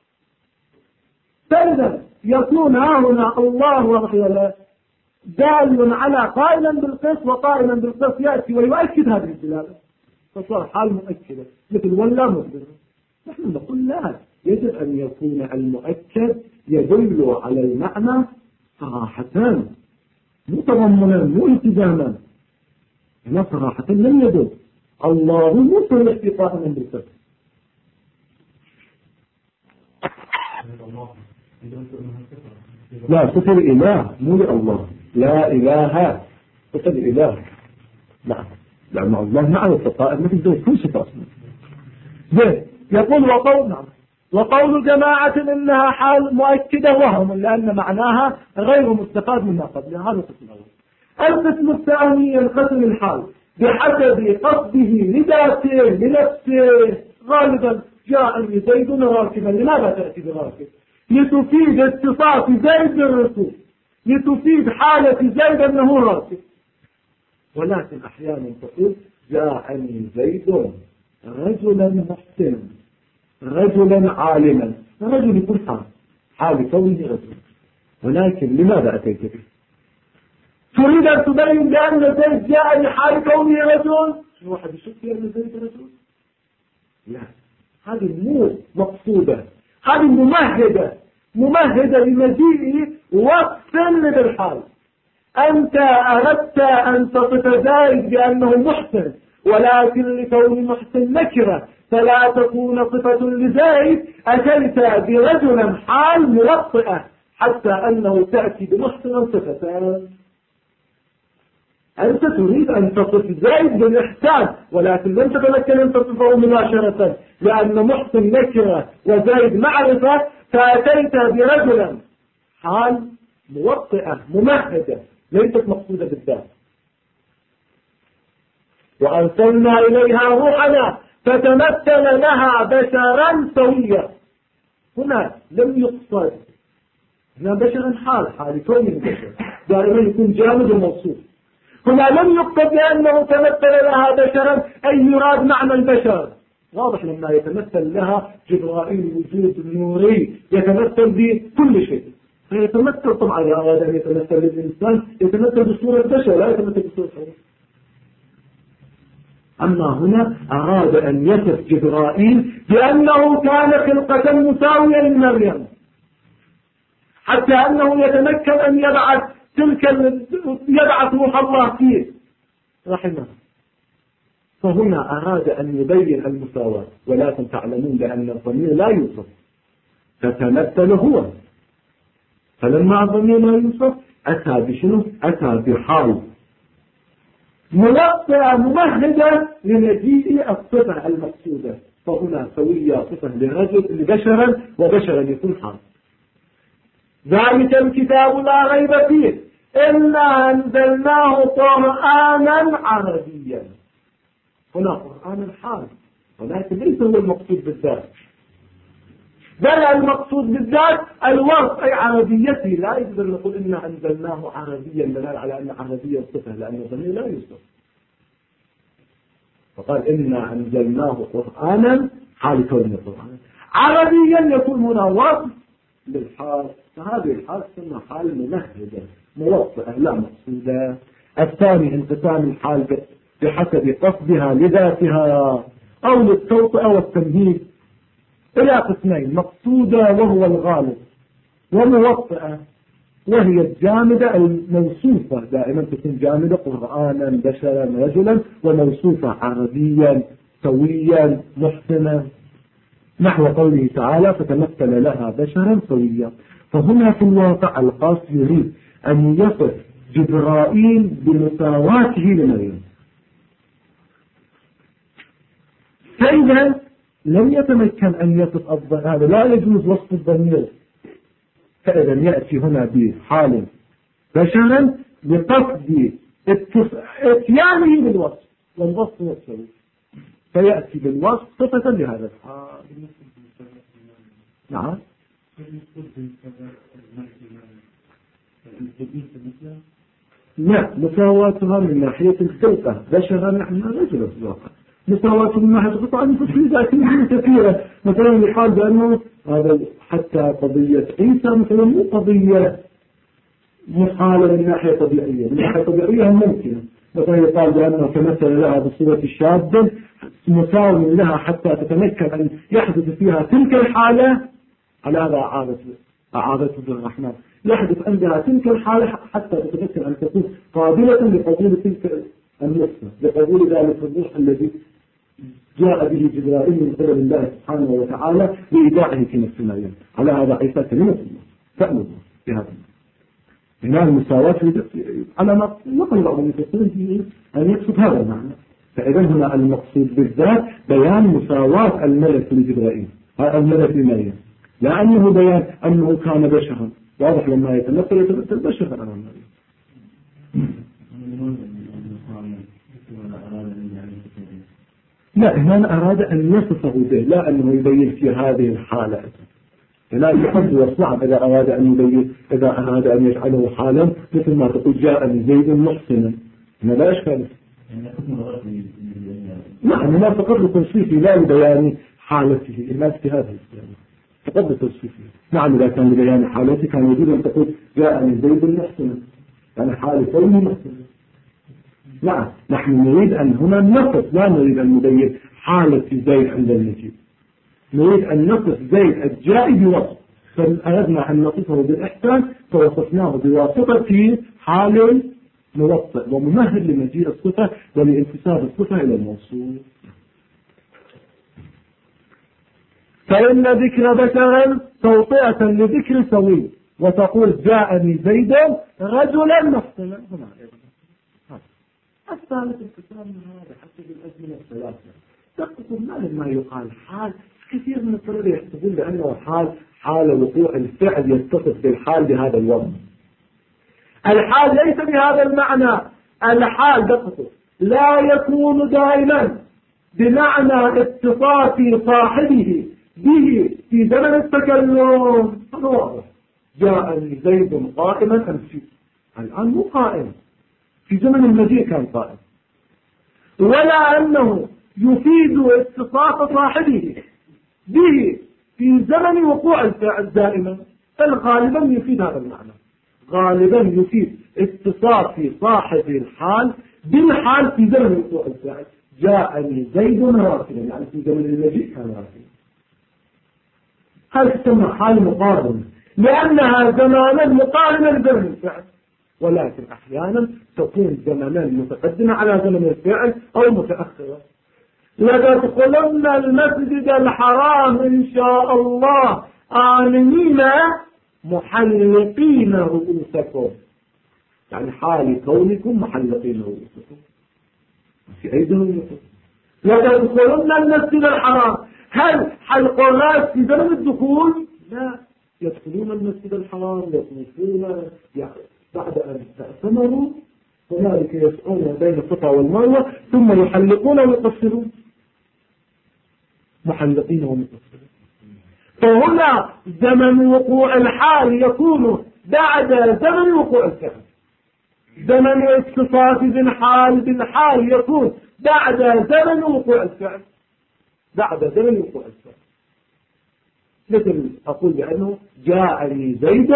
فإذا يكون هنا الله وغيره دال على قائلا بالقسط، وقائلا بالقسط يأتي ويؤكد هذه الدلالة، فصار حال مؤكدة مثل ولا مخبرة. نحن نقول لا، يجب أن يكون المؤكد يدل على المعنى صراحة متضمنا مو التزاما، هنا صراحة لم يدل الله مصر في قائلا بالقسط. لا صفة الإله مو لله، لا إله صفة الإله، نعم، لأن الله معه الصفائر مثل ذلك كل صفات. يقول وقول جماعة إنها حال مؤكدة وهم، لأن معناها غير مستفاد منها قبلها. هذا القسم الأول. القسم الثاني ينقسم الحال بحسب قصده لذاته لنفسه. غالبا جاءني زيد راكبا، لماذا تأتي براكب؟ لتفيد اتصاف زيد بالركوب، لتفيد حالة زيد أنه راكب. ولكن أحيانا تقول جاءني زيد رجلا محسنا، رجلا عالما، رجل يكون حال كونه رجل، ولكن لماذا أتيت به؟ تريد أن تبين بأن زيد جاء لحال كونه رجل؟ شو واحد يشك أن زيد رجل؟ لا، هذه مو مقصودة، هذه ممهدة لمجيء وصف للحال. أنت أردت أن تصف زيد بأنه محسن، ولكن لكون محسن نكرة فلا تكون صفة لزيد، أتيت برجلا حال موطئة حتى أنه تأتي بمحسن صفتان. أنت تريد أن تصف زيد بالإحسان، ولكن لم تتمكن أن تصفه مباشرة، لأن محسن نكرة وزيد معرفة، فأتيت برجلا حال موطئة ممهدة ليست مقصودة بالذات. وأرسلنا إليها روحنا فتمثل لها بشرا سويا. هنا لم يقصد هنا بشرا حال كون البشر دائما يكون جامد وموصوف. هنا لم يقصد لأنه تمثل لها بشرا أي يراد معنى البشر. واضح لما يتمثل لها جبرائيل وجود نوري يتمثل بكل شيء، فيتمثل طبعا إذا أراد أن يتمثل للإنسان يتمثل بصورة بشر لا يتمثل بصورة حيوان. أما هنا أراد أن يصف جبرائيل بأنه كان خلقة مساوية لمريم، حتى أنه يتمكن أن يبعث روح الله فيه رحمه. فهنا أراد أن يبين المساواة، ولكن تعلمون بأن الضمير لا يوصف، فتمثل هو، فلما الضمير لا يوصف أتى بشنو؟ أتى بحال موطئة ممهدة لمجيء الصفة المقصودة. فهنا سوية صفة لبشرا وبشرا يكون حال. ذلك الكتاب لا ريب فيه إنا أنزلناه قرآنا عربيا. هنا قرآن حال، ولكن ليس هو المقصود بالذات، بل المقصود بالذات الوصف أي عربيته. لا يقدر نقول إنا أنزلناه عربيا دلالة على أن عربيا صفة، لأن الضمير لا يوصف. فقال إنا أنزلناه قرآنا حال كونه قرآنا عربيا، يكون هنا وصف للحال، فهذه الحال تسمى حال ممهدة موطئة لا مقصودة. الثاني انقسام الحال بحسب قصدها لذاتها أو للتوطئة والتمهيد إلى قسمين: مقصودة وهو الغالب، وموطئة وهي الجامدة الموصوفة، دائما تكون جامدة قرآنا بشرا رجلا، وموصوفة عربيا سويا محسنا، نحو قوله تعالى: فتمثل لها بشرا سويا. فهنا في الواقع القاص يريد أن يصف جبرائيل بمساواته لمريم، فإذا لم يتمكن أن يصف هذا لا يجوز وصف الضمير، فإذا يأتي هنا بحال بشرا بقصد اتيانه بالوصف، والوصف يسوي، فيأتي بالوصف صفة لهذا الحال. نعم. لا، مساواتها من ناحية الخلقة بشرا نحن رجل في الواقع، مساواته من ناحية القطع النفسية لكن كثيرة. مثلا يقال بأنه هذا حتى قضية عيسى مثلا مو قضية محالة من ناحية طبيعية، من ناحية طبيعية ممكنة. مثلا يقال بأنه كمثل لها بصورة الشاب مساوي لها حتى تتمكن أن يحدث فيها تلك الحالة، على هذا أعاذته بالرحمن، يحدث عندها تلك الحالة حتى تتمكن أن تكون قابلة لقبول تلك النفس، لقبول ذلك الروح الذي جاء به جبرائيل من قبل الله سبحانه وتعالى لإيداعه في نفس مريم. على هذا عيسى كلمة الله فأمر بهذا. هنا المساواة على ما نقل بعض المفسرين أن يقصد هذا المعنى. فإذا هنا المقصود بالذات بيان مساواة الملك لجبرائيل، الملك لمريم، لأنه بيان أنه كان بشرا، واضح لما يتمثل بشرا أمام مريم. لا، هنا أراد أن يصفه به، لا أنه يبين في هذه الحالة. لا يحب وصعب إذا أراد أن يبين، إذا أراد أن يجعله حالا مثل ما تقول جاءني زيد محسنا، هنا لا إشكال. نعم، ما فقط لتوصيفه لا لبيان حالته، إلا اجتهاد الإسلام فقط لتوصيفه. نعم، إذا كان لبيان حالته كان يجب أن تقول جاءني زيد محسنا، يعني حال كونه محسنا. نعم، نحن نريد أن هنا نصف، لا نريد أن نبين حالة زيد عند المجيء، نريد أن نصف زيد الجائي بوصف، فأردنا أن نصفه بالإحسان فوصفناه بواسطة حال موطئ وممهد لمجيء الصفة ولانتساب الصفة إلى الموصول. فإن ذكر بشرا توطئة لذكر سوي، وتقول جاءني زيد رجلا محسنا. هنا الثالث الكتاب من هذا حسب الأزمنة الثلاثة تقصد ما يقال حال. كثير من الطلبة يحسبون بأنه حال وقوع الفعل يتصف بالحال بهذا الوضع. الحال ليس بهذا المعنى. الحال تقصد لا يكون دائما بمعنى اتصاف صاحبه به في زمن التكلم. هذا واضح. جاءني زيد قائما أمشي، الآن مو قائم، في زمن المجيء كان قائم. ولا أنه يفيد اتصاف صاحبه به في زمن وقوع الفعل دائما، بل غالبا يفيد هذا المعنى، غالبا يفيد اتصاف صاحب الحال بالحال في زمن وقوع الفعل. جاءني زيد راكبا، يعني في زمن المجيء كان راكبا. هذا تسمى حال مقارنة، لأنها زمانا مقارنة لزمن الفعل، ولكن أحيانا تكون زمنا متقدمة على زمن الفعل أو متأخرة. لتدخلن المسجد الحرام إن شاء الله آمنين محلقين رؤوسكم، يعني حال كونكم محلقين رؤوسكم في أيديهم. لتدخلن المسجد الحرام، هل حلق الرأس في زمن الدخول؟ لا، يدخلون المسجد الحرام يطوفون بعد أن تأتمروا، وذلك يسعون بين الصفا والمروة ثم يحلقون ويقصرون، محلقين ومقصرين. فهنا زمن وقوع الحال يكون بعد زمن وقوع الفعل، زمن اتصاف بالحال بالحال يكون بعد زمن وقوع الفعل، بعد زمن وقوع الفعل. مثل أقول بأنه جاءني زيد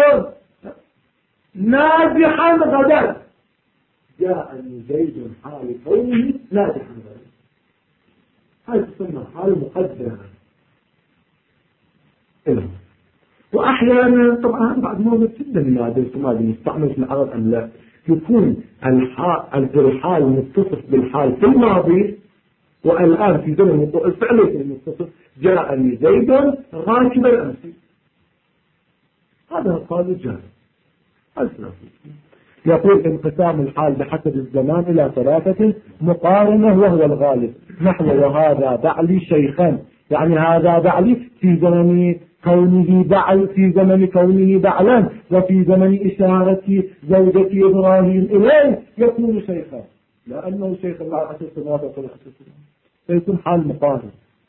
ناجحا غدا، جاءني زيد حال كونه ناجحا غدا، هذه تسمى حال مقدرة. وأحيانا طبعا بعد موجود جدا من هذا الاستعمال يستعمل في العرب أم لا، يكون الحال متصف بالحال في الماضي، والآن في زمن الفعل المتصف جاءني زيد راكبا أمسي، هذا قال الجهل. يقول انقسام الحال بحسب الزمان إلى ثلاثة مقارنة وهو الغالب، نحو وهذا بعلي شيخا، يعني هذا بعلي في زمن كونه بعل، في زمن كونه بعلا، وفي زمن إشارة زوجة إبراهيم إليه يكون شيخا، لأنه شيخ الله 10 سنوات وقل 10 سنوات، فيكون حال مقارن.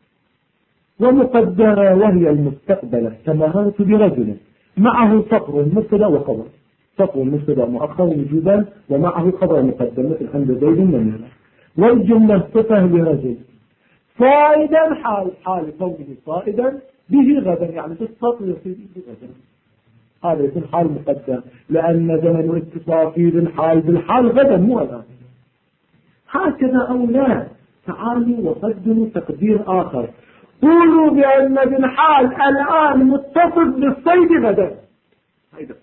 ومقدرة وهي المستقبلة كمررت برجل معه صقر مبتدا وخبر، صقر مبتدا مؤخر وجوبا ومعه خبر مقدم مثل عند زيد من، والجملة صفة لرجل صائدا حال كونه صائدا به غدا، يعني في السطر يصير به غدا، هذا يكون حال مقدم لأن زمن اتصافي بالحال بالحال غدا مو الآن. هكذا أو لا، تعالوا وقدموا تقدير آخر، قولوا بأن بالحال الآن متصف بالصيد غدا، هيدا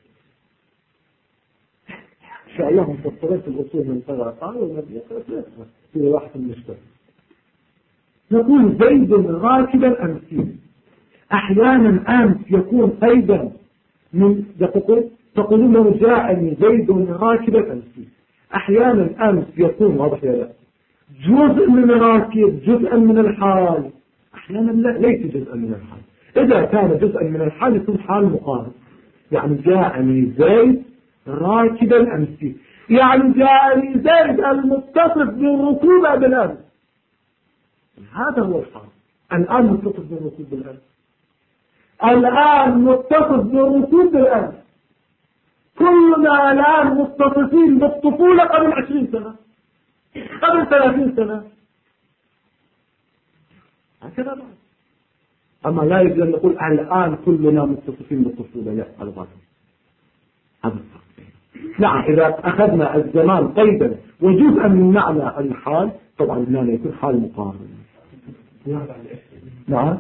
إن شاء الله مفصلات الأصول من قرأ قال والنبي في واحد المشترك. نقول زيد راكبا أمسي، أحيانا أمس يكون قيدا من تقولون له جاءني زيد راكبا أمسي، أحيانا أمس يكون واضح يا لا جزء من راكب جزءا من الحال، أحيانا لا ليس جزءا من الحال. إذا كان جزءا من الحال يكون حال مقارن، يعني جاءني زيد راكبا أمسي، يعني جاءني زيد المتصف بالركوب بالأمس، هذا هو الحال. الآن متصف بالركوب بالأمس، الآن متصف بالركوب بالأمس، كلنا الآن متصفين بالطفولة قبل 20 سنة قبل 30 سنة، هكذا بعد. أما لا يجب أن نقول الآن كلنا متصفين بالطفولة، لا، هذا باطل، هذا الفرق. نعم، إذا أخذنا الزمان قيدا وجزءا من معنى الحال طبعا هنا يكون حال مقارن. نعم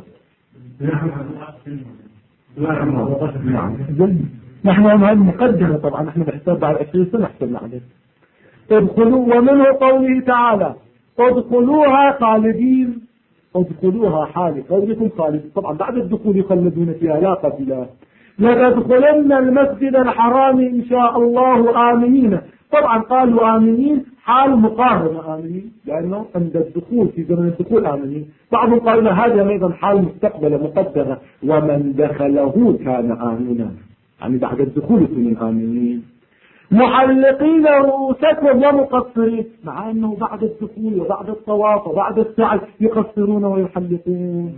نحن هذه مقدمة طبعا، نحن بحساب بعد 20 سنة حسبنا عليه. ادخلوا، ومنه قوله تعالى ادخلوها خالدين، ادخلوها حال قولكم خالد، طبعا بعد الدخول يخلدون فيها لا قبلها. لتدخلن المسجد الحرام إن شاء الله آمنين، طبعا قالوا آمنين حال مقارن آمنين لأنه عند الدخول في زمن الدخول آمنين، بعضهم قالوا هذا أيضا حال مستقبل مقدرة ومن دخله كان آمنا، يعني بعد الدخول يكون آمنين. محلقين رؤوسكم ومقصرين، مع أنه بعد الدخول وبعد الطواف وبعد السعي يقصرون ويحلقون.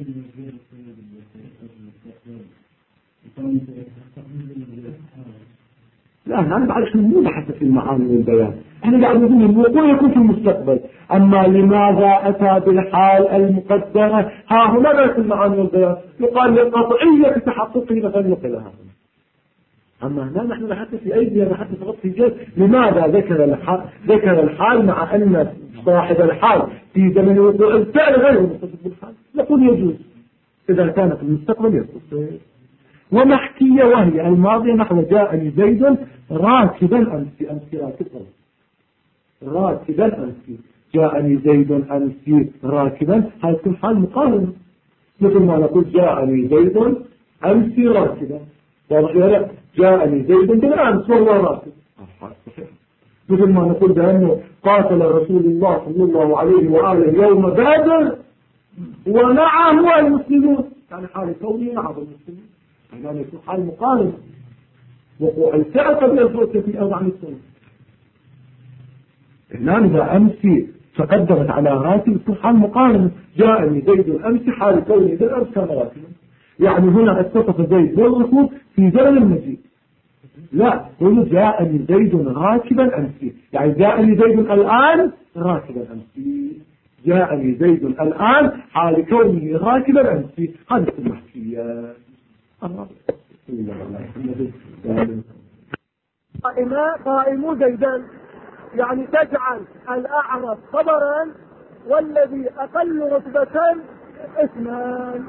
لا أنا بعد شنو مو بحث في المعاني والبيان، احنا قاعد نقول الوقوع يكون في المستقبل، أما لماذا أتى بالحال المقدرة ها هنا لا في المعاني والبيان، يقال للقطعية تحققه مثلا يقلها. أما هنا نحن نحدث في أيدينا نحدث فقط في جهة لماذا ذكر الحال مع أن صاحب الحال في زمن وقوع الفعل غير متصف بالحال، نقول يجوز إذا كان في المستقبل يتصف. ومحكية وهي الماضية نحو جاءني زيد راكبا أمسي راكبا أمسي، جاءني زيد أمسي راكبا، هذا كل حال مقارنة، مثل ما نقول جاءني زيد أمسي راكبا، واضح ولا جاءني زيد بالأمس وهو راكب، مثل ما نقول بأنه قاتل رسول الله صلى الله عليه وآله يوم بدر ومعه المسلمون، يعني حال كونه مع المسلمين، يعني يكون حال مقارنة، وقوع الفعل قبل الفوت في 400 سنة. الآن إذا أمسي تقدمت على راتب يكون حال مقارنة، جاءني زيد الأمس حال كونه بالأمس كان راتبا، يعني هنا اتصف زيد بالركوب في زمن المجيء، لا هنا جاءني زيد راكبا أمسي، يعني جاءني زيد الآن راكبا أمسي، جاءني زيد الآن حال كونه راكبا أمسي. هذه المحكية.
قائم زيدان يعني تجعل الأعرف خبرا والذي أقل رتبة اسمان.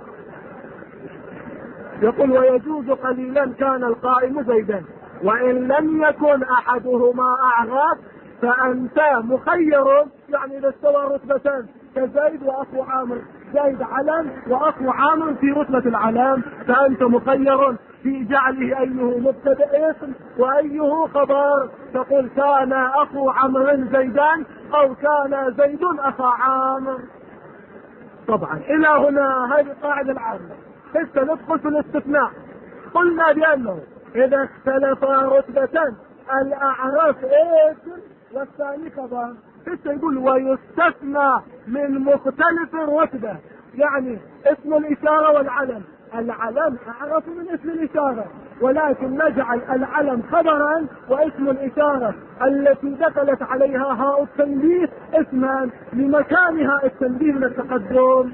يقول ويجوز قليلا كان القائم زيدا وإن لم يكن أحدهما أعرف فأنت مخير، يعني إذا استوى رتبتان كزيد وأخو عامر، زيد علم وأخو عامر في رتبة العلام، فأنت مخير في جعله أيه مبتدأ اسم وأيه خبر. تقول كان أخو عمرو زيدان أو كان زيد أخا عامر. طبعا إلى هنا هذه القاعدة العامة. حتى ندخل في الاستثناء. قلنا بأنه إذا اختلف رتبة الأعرف اسم والثاني خبر، حتى يقول ويستثنى من مختلف الرتبة، يعني اسم الإشارة والعلم. العلم أعرف من اسم الإشارة، ولكن نجعل العلم خبرا واسم الإشارة التي دخلت عليها هاء التنبيه اسما لمكانها التنبيه من التقدم.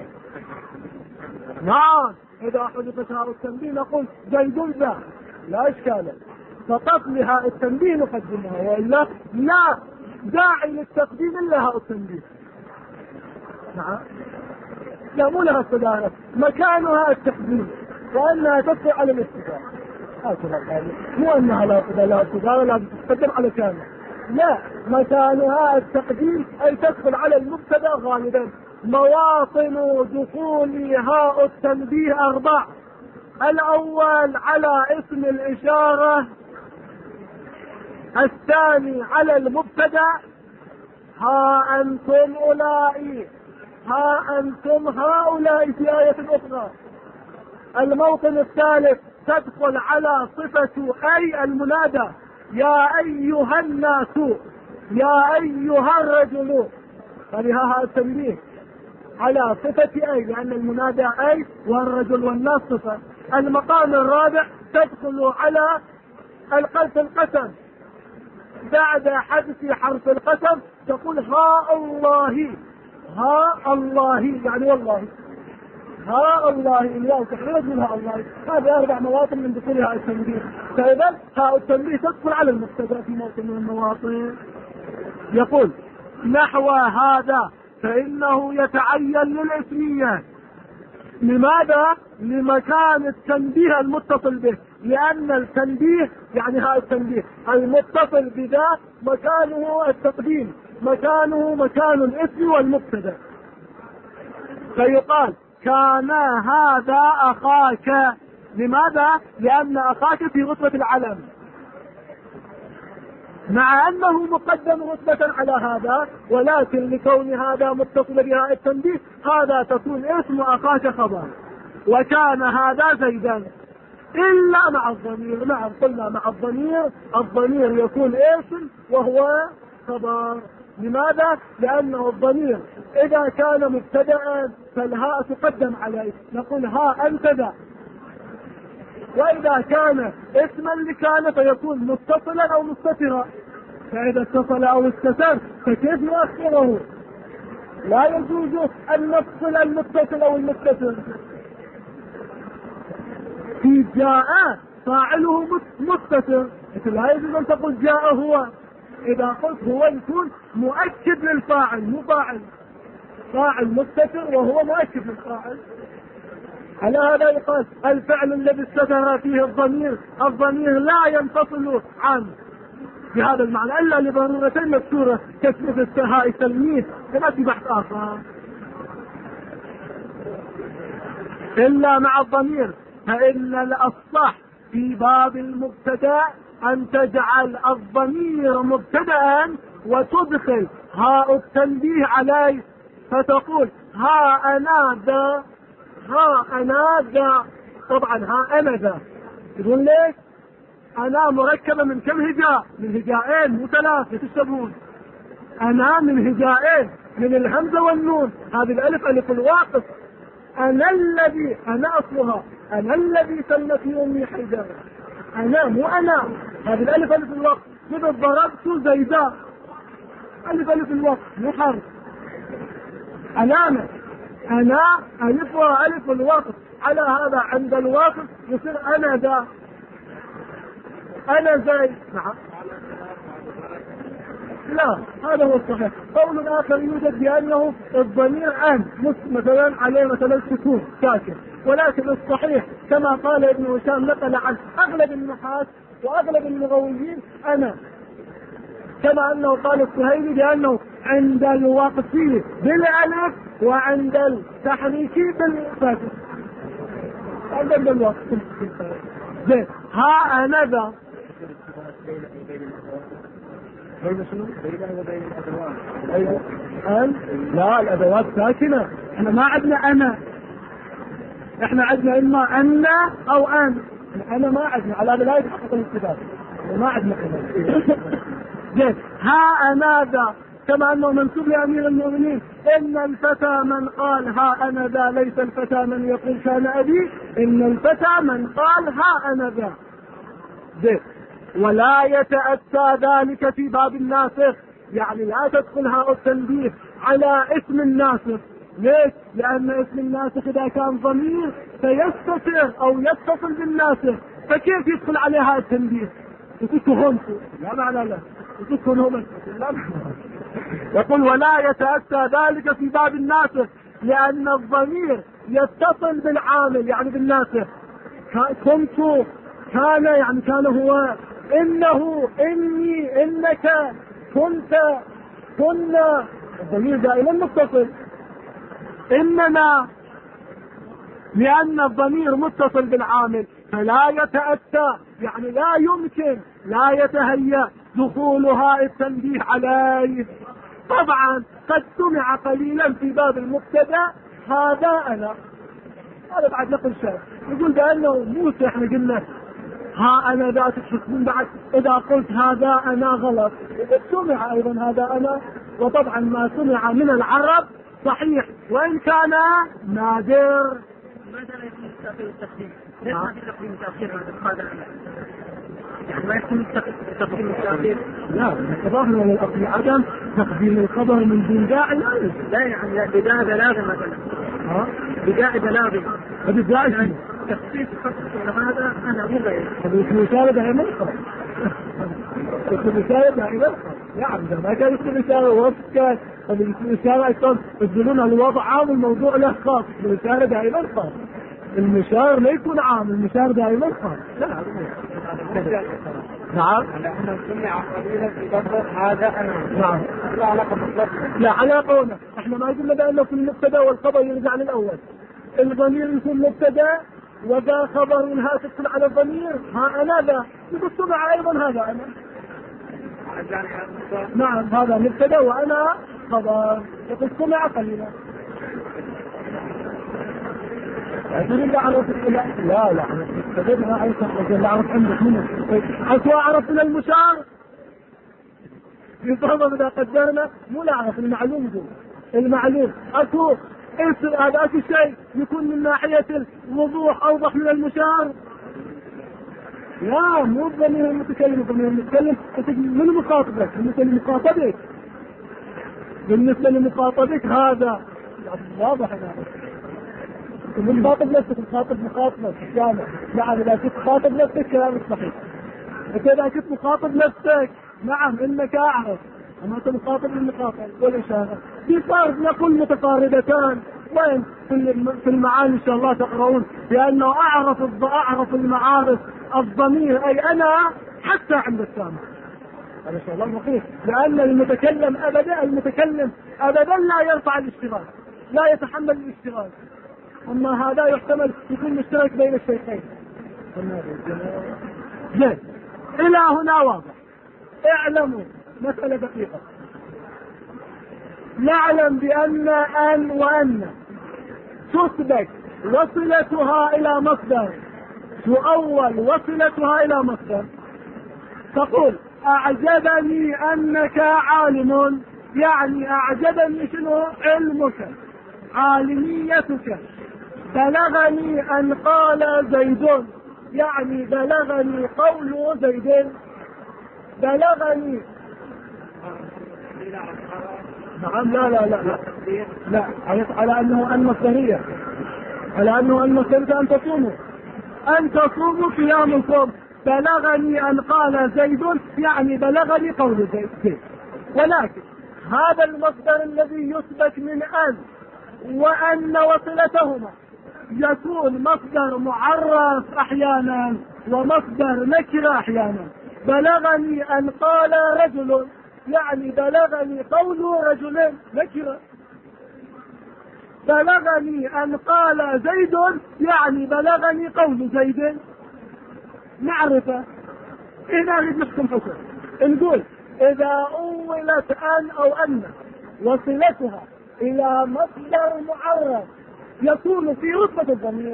نعم إذا حدثت هاء التنبيه نقول زيد ذا لا إشكال، فقط لهاء التنبيه نقدمها، وإلا لا داعي للتقديم إلا هاء التنبيه. نعم لا مو لها الصدارة، مكانها التقديم وأنها تدخل على الاستدارة. مو أنها لا الصدارة لا تقدم على كامل، لا مكانها التقديم أي تدخل على المبتدأ غالبا. مواطن دخول هاء التنبيه 4. الأول على اسم الإشارة، الثاني على المبتدأ ها أنتم أولئك، ها أنتم هؤلاء في آية أخرى. الموطن الثالث تدخل على صفة أي المنادى، يا أيها الناس، يا أيها الرجل، فلها التنبيه على صفة أي لأن المنادى أي والرجل والناس صفة. المقام الرابع تدخل على القلب القسم، بعد حذف حرف القسم تقول ها الله، ها الله يعني والله، ها الله الواو تخرج منها الله. هذه 4 مواطن من دخولها التنبيه. فإذا هاء التنبيه تدخل على المبتدأ في موطن من المواطن. يقول نحو هذا فإنه يتعين للاسمية. لماذا؟ لمكان التنبيه المتصل به، لأن التنبيه يعني هاء التنبيه المتصل بذا مكانه التقديم، مكانه مكان الاسم والمبتدأ. فيقال كان هذا أخاك. لماذا؟ لأن أخاك في رتبة العلم، مع أنه مقدم رتبة على هذا، ولكن لكون هذا متصل بهاء التنبيه هذا تكون اسم أخاك خبر. وكان هذا زيدا إلا مع الضمير. نعم قلنا مع الضمير، الضمير يكون اسم وهو خبر. لماذا؟ لأنه الضمير إذا كان مبتدأ فالهاء تقدم عليه، نقول ها أنت ذا. وإذا كان اسما لكان فيكون متصلا أو مستترا، فإذا اتصل أو استتر فكيف نؤخره؟ لا يجوز أن نفصل المتصل أو المستتر. في جاء فاعله مستتر، لا يجوز أن تقول جاء هو. إذا قلت هو يكون مؤكد للفاعل مو فاعل، فاعل مستتر وهو مؤكد للفاعل. على هذا يقال الفعل الذي استتر فيه الضمير، الضمير لا ينفصل عنه بهذا المعنى إلا لضرورتين مذكورة كاسم السهاء تلميذ كما في بحث آخر. إلا مع الضمير، فإن الأصح في باب المبتدأ أن تجعل الضمير مبتدأ وتدخل هاء التنبيه عليه، فتقول ها أنا ذا، ها أنا ذا. طبعا ها أنا ذا يقول ليش؟ أنا مركبة من كم هجاء؟ من هجائين مو 3 تشتبهون. أنا من هجائين، من الهمزة والنون، هذه الألف ألف الواقف. أنا الذي، أنا أصلها أنا الذي سلمتني أمي حيدر، أنا مو أنا، هذه الألف ألف الوقت. إذا ضربت زيدا ألف ألف الوقت مو حرف، علامة أنا ألف وألف الوقف، على هذا عند الوقف يصير أنا ذا، أنا زي. نعم لا هذا هو الصحيح. قول آخر يوجد بأنه الضمير أن مثلا عليه مثلا سكون ساكن، ولكن الصحيح كما قال ابن هشام نقل عن أغلب النحاة وأغلب اللغويين أنا، كما أنه قال السهيلي بأنه عند الوقف بالألف وعند التحريك بالفتح. عند الوقف زين. ها أنا ذا بين شنو؟ بين الأدوات. أيوة. لا الأدوات ساكنة. احنا ما عندنا أنا، احنا عندنا إما أن أو أن. أنا ما عندنا، على هذا لا يتحقق الاستفادة، ما عندنا أنا. زين. ها أنا ذا كما أنه منسوب لأمير المؤمنين إن الفتى من قال ها أنا ذا ليس الفتى من يقول كان أبي، إن الفتى من قال ها أنا ذا. زين. ولا يتأتى ذلك في باب الناسخ، يعني لا تدخل هاء التنبيه على اسم الناسخ. ليش؟ لأن اسم الناسخ إذا كان ضمير فيستتر أو يتصل بالناسخ، فكيف يدخل عليها التنبيه؟ يقول لا معنى له، يقول يقول ولا يتأتى ذلك في باب الناسخ لأن الضمير يتصل بالعامل يعني بالناسخ. كنت، كان يعني كان هو، إنه، إني، إنك، كنت، كنا، الضمير دائما متصل. إننا لأن الضمير متصل بالعامل فلا يتأتى، يعني لا يمكن، لا يتهيأ دخول هاء التنبيه عليه. طبعا قد سمع قليلا في باب المبتدا هذا أنا، هذا بعد نقل شيء يقول بأنه موسى احنا قلنا ها أنا ذات الحكم، بعد إذا قلت هذا أنا غلط. سمع أيضا هذا أنا، وطبعا ما سمع من العرب صحيح وإن كان نادر.
ماذا لا يكون التقديم؟ ليس ما في تقديم تأخير هذا يعني ما يكون تقديم التأخير. لا
تظاهر من الأصل عدم تقديم الخبر من دون داعي.
لا يعني بداية بلاغة مثلا. بداية بلاغة.
بداية
تخصيص هذا أنا مو غير.
الرسالة دائما الخبر. الرسالة دائما الخبر. يعني ما كان الرسالة وفق الرسالة أيضا يقولون الوضع عام الموضوع له خاص. الرسالة دائما الخبر. المشار لا يكون عام، المشار دائما الخاص. نعم.
احنا سمع قليلا في لفظ هذا أنا.
نعم.
لا علاقة باللفظ.
لا علاقة هنا. احنا ما قلنا بأنه في المبتدا والخبر يرجع للأول. الضمير يكون مبتدا وذا خبر منها تدخل على الضمير ها أنا ذا، يقول سمع أيضا هذا أنا. نعم هذا مبتدا وأنا خبر، يقول سمع قليلا. لا استفدنا عيسى لا أعرف عندك منه أسوأ أعرف من المشار يفهم إذا قدرنا مو لا أعرف المعلوم. المعلوم أكو هذا أكو شيء يكون من ناحية الوضوح أوضح من المشار. لا مو ضمير المتكلم، ضمير المتكلم من مخاطبك، بالنسبة لمخاطبك، بالنسبة لمخاطبك هذا واضح هذا. من خاطب نفسك مخاطب مخاطبك جامع. نعم إذا كنت مخاطب نفسك كلامك صحيح. إذا كنت مخاطب نفسك نعم إنك أعرف، أما أنت مخاطب المخاطب والإشارة في فرق نقول متقاربتان. وين في المعاني إن شاء الله تقرؤون بأنه أعرف المعارف الضمير أي أنا حتى عند السامع. هذا إن شاء الله مخيف، لأن المتكلم أبدا لا يرفع الاشتغال، لا يتحمل الاشتغال. أما هذا يحتمل يكون مشترك بين الشيخين. زين إلى هنا واضح. اعلموا مسألة دقيقة، نعلم بأن أن وأن تثبت وصلتها إلى مصدر، تؤول وصلتها إلى مصدر. تقول أعجبني أنك عالم، يعني أعجبني شنو؟ علمك، عالميتك. بلغني أن قال زيد، يعني بلغني قول زيد. بلغني نعم لا لا لا لا لا على أنه المصدرية، على أنه المصدرية أن تصوموا قيامكم. بلغني أن قال زيد يعني بلغني قول زيد، ولكن هذا المصدر الذي يثبت من أن وأن وصلتهما يكون مصدر معرف أحيانا ومصدر نكرة أحيانا. بلغني أن قال رجل يعني بلغني قول رجل نكرة. بلغني أن قال زيد يعني بلغني قول زيد معرفة. هنا نريد نحكم حكم، نقول إذا أولت أن أو أن وصلتها إلى مصدر معرف يكون في رتبة الضمير،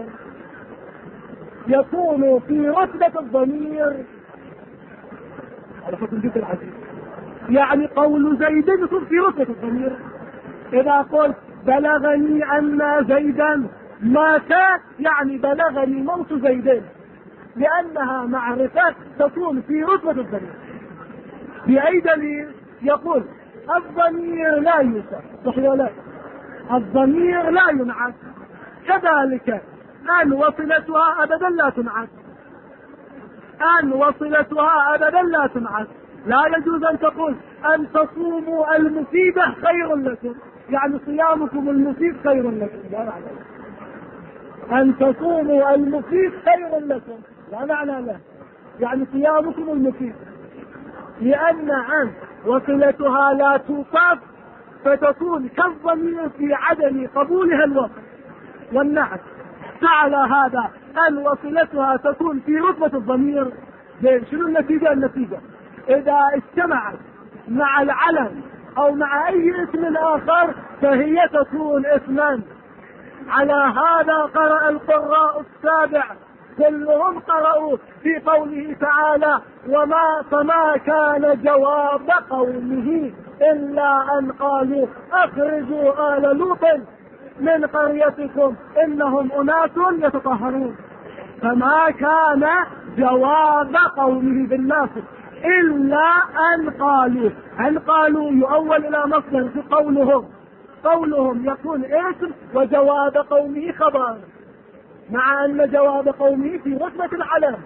يكون في رتبة الضمير على حكم جد العزيز. يعني قول زيد يكون في رتبة الضمير. إذا قلت بلغني أن زيدا مات يعني بلغني موت زيد، لأنها معرفة تكون في رتبة الضمير. بأي دليل؟ يقول الضمير لا يوصف، صحيح ولا؟ الضمير لا ينعت. كذلك أن وصلتها أبدا لا تنعت، أن وصلتها أبدا لا تنعت. لا يجوز أن تقول أن تصوموا المفيدة خير لكم، يعني صيامكم المفيد خير لكم، لا معنى. أن تصوموا المفيد خير لكم لا معنى له، يعني صيامكم المفيد، لأن أن وصلتها لا توصف فتكون كالضمير في عدم قبولها الوصف والنعت. فعلى هذا أن وصلتها تكون في رتبة الضمير. شنو النتيجة؟ النتيجة إذا اجتمعت مع العلم أو مع أي اسم آخر فهي تكون اسما. على هذا قرأ القراء السابع كلهم قرأوا في قوله تعالى فما كان جواب قومه إلا أن قالوا أخرجوا آل لوط من قريتكم إنهم أناس يتطهرون. فما كان جواب قومه بالناس إلا أن قالوا يؤول إلى مصدر في قولهم يكون اسم وجواب قومه خبر، مع أن جواب قومه في رتبة العلم،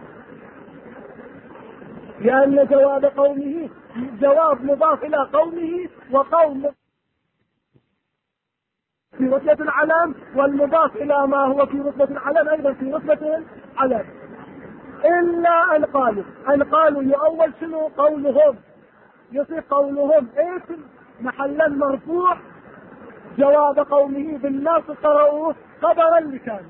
لأن جواب قومه جواب مضاف إلى قومه، وقوم في رتبة العلم، والمضاف إلى ما هو في رتبة العلم أيضا في رتبة العلم. إلا أن قالوا يؤول شنو؟ قولهم، يصير قولهم اسم محلا مرفوع، جواب قومه بالناس قرأوه خبرا لكان.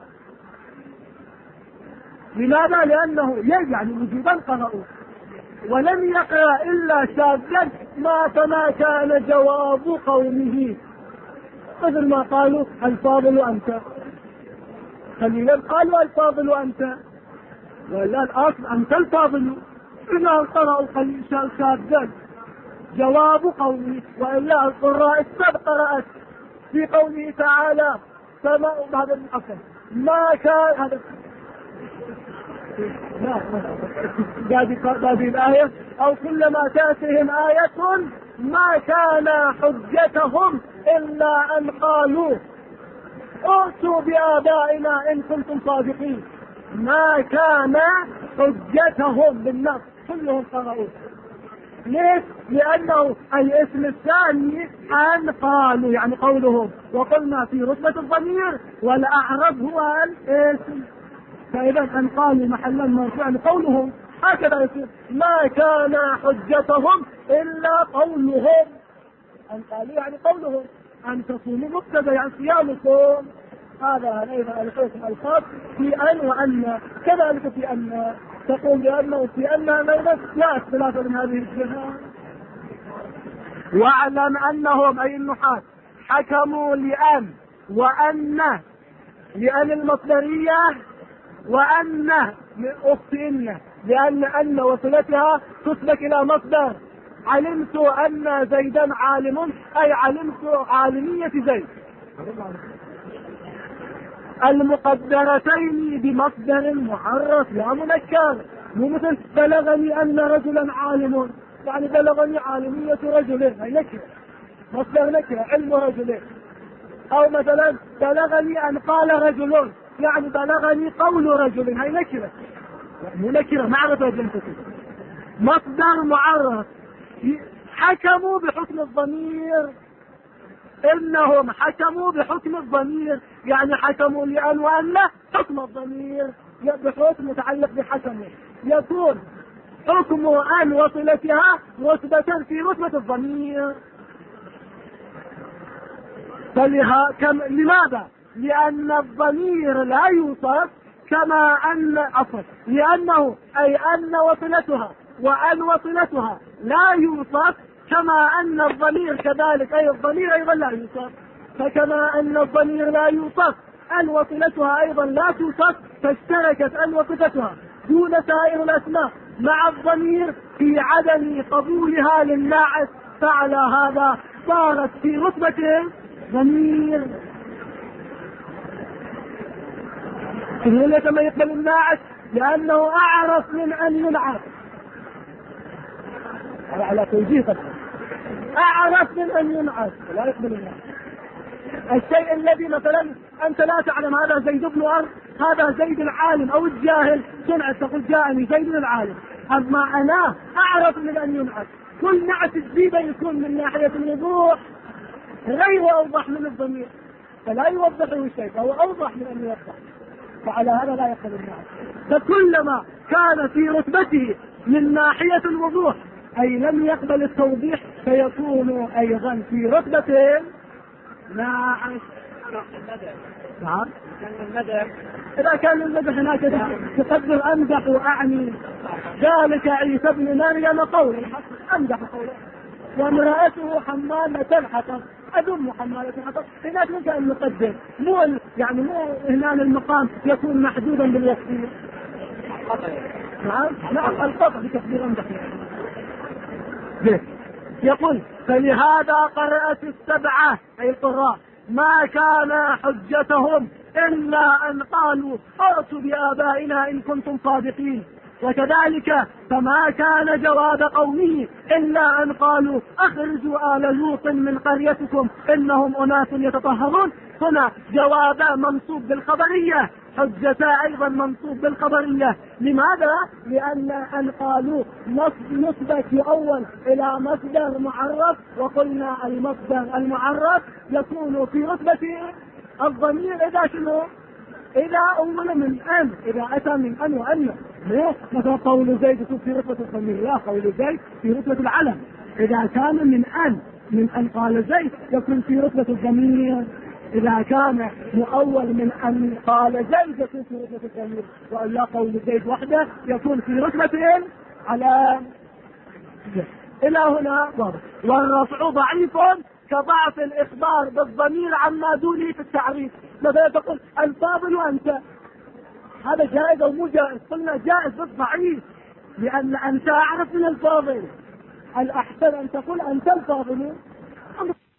لماذا؟ لأنه يعني وجوبا قرأوه، ولم يقرأ إلا شاذا فما كان جواب قومه، مثل ما قالوا الفاضل أنت، قليلا قالوا الفاضل أنت، ولا الأصل أنت الفاضل. إذا قرأوا قليل شاذا جواب قومه، وإلا القراء السبع قرأت في قوله تعالى فما هذا الأصل ما كان هذا هذه الآية أو كلما تأتيهم آية ما كان حجتهم إلا أن قالوا ائتوا بآبائنا إن كنتم صادقين. ما كان حجتهم بالنص كلهم قرأوا. ليش؟ لأنه الاسم الثاني أن قالوا يعني قولهم، وقلنا في رتبة الضمير والأعرب هو الاسم، فإذا أن قالوا محلا مرفوعا قولهم، هكذا يصير ما كان حجتهم إلا قولهم. أن قالوا يعني قولهم، أن تصوموا مبتدأ يعني صيامكم. هذا أيضا الحكم الخاص في أن وأن، كذلك في أن تقول بأنه في أن أيضا لا اختلاف من هذه الجهة. واعلم أنهم أي النحاة حكموا لأن وأن، لأن المصدرية، وأن أخت إن، لأن وصلتها تسبك إلى مصدر. علمت أن زيدا عالم أي علمت عالمية زيد. المقدرتين بمصدر معرف لا منكر، مو مثل بلغني أن رجلا عالم، يعني بلغني عالمية رجل هي نكرة. مصدر نكرة علم رجلين. أو مثلا بلغني أن قال رجل، يعني بلغني قول رجل، هاي نكرة، مو نكرة معرفة جنسة. مصدر معرف. حكموا بحكم الضمير، إنهم حكموا بحكم الضمير، يعني حكموا لأن وأن حكم الضمير بحكم متعلق بحكمه، يكون حكم أن وصلتها رتبة في رتبة الضمير. لماذا؟ لأن الضمير لا يوصف كما أن لأنه أي أن وصلتها وأن وصلتها لا يوصف كما أن الضمير كذلك، أي الضمير أيضا لا يوصف. فكما أن الضمير لا يوصف أن وصلتها أيضا لا توصف، فاشتركت أن وصلتها دون سائر الأسماء مع الضمير في عدم قبولها للناعت، فعلى هذا صارت في رتبة ضمير. كما يقبل الناعت لأنه أعرف من أن ينعت، على توجيه أعرف من أن ينعت لا يقبل الناعت. الشيء الذي مثلا أنت لا تعلم هذا زيد بن أرض، هذا زيد العالم أو الجاهل، تنعت تقول جاءني زيد العالم. أما أنا أعرف من أن ينعت. كل نعت جديدة يكون من ناحية الوضوح غير أوضح من الضمير، فلا يوضحه شيء، فهو أوضح من أن يوضح، فعلى هذا لا يقبل النعت. فكلما كان في رتبته من ناحية الوضوح أي لم يقبل التوضيح، فيكون أيضا في رتبة ناعت. نعم. إذا كان المدح هناك تقدر أمدح وأعني ذلك عيسى بن مريم قول الحق، أمدح قوله. وامرأته حمالة الحطب، أذم حمالة الحطب. هناك ممكن أن نقدر، مو هنا المقام يكون محدودا بالوصفية. نعم القطع بتقدير أمدح. يقول فلهذا قرأت السبعة أي القراء ما كان حجتهم إلا أن قالوا ائتوا بآبائنا إن كنتم صادقين. وكذلك فما كان جواب قومه إلا أن قالوا أخرجوا آل لوط من قريتكم إنهم أناس يتطهرون. هنا جواب منصوب بالخبرية، حجة أيضا منصوب بالخبرية. لماذا؟ لأن أن قالوا نسبة يؤول إلى مصدر معرف، وقلنا المصدر المعرف يكون في رتبة الضمير إذا شنو؟ إذا أول من أن، إذا أتى من أن وأن. مثلا قول زيد يكون في رتبة الضمير، لا، قول زيد في رتبة العلم. إذا كان من أن قال زيد يكون في رتبة الضمير. إذا كان مؤول من أن قال زيد يكون في رتبة الضمير، وإلا قول زيد وحده يكون في رتبة على. إلى هنا واضح. والرفع ضعيف كضعف الإخبار بالضمير عما دونه في التعريف. مثلا تقول الفاضل وأنت، هذا جائز أو مو جائز؟ قلنا جائز بالضعيف، لأن أنت أعرف من الفاضل. الأحسن أن تقول أنت الفاضل.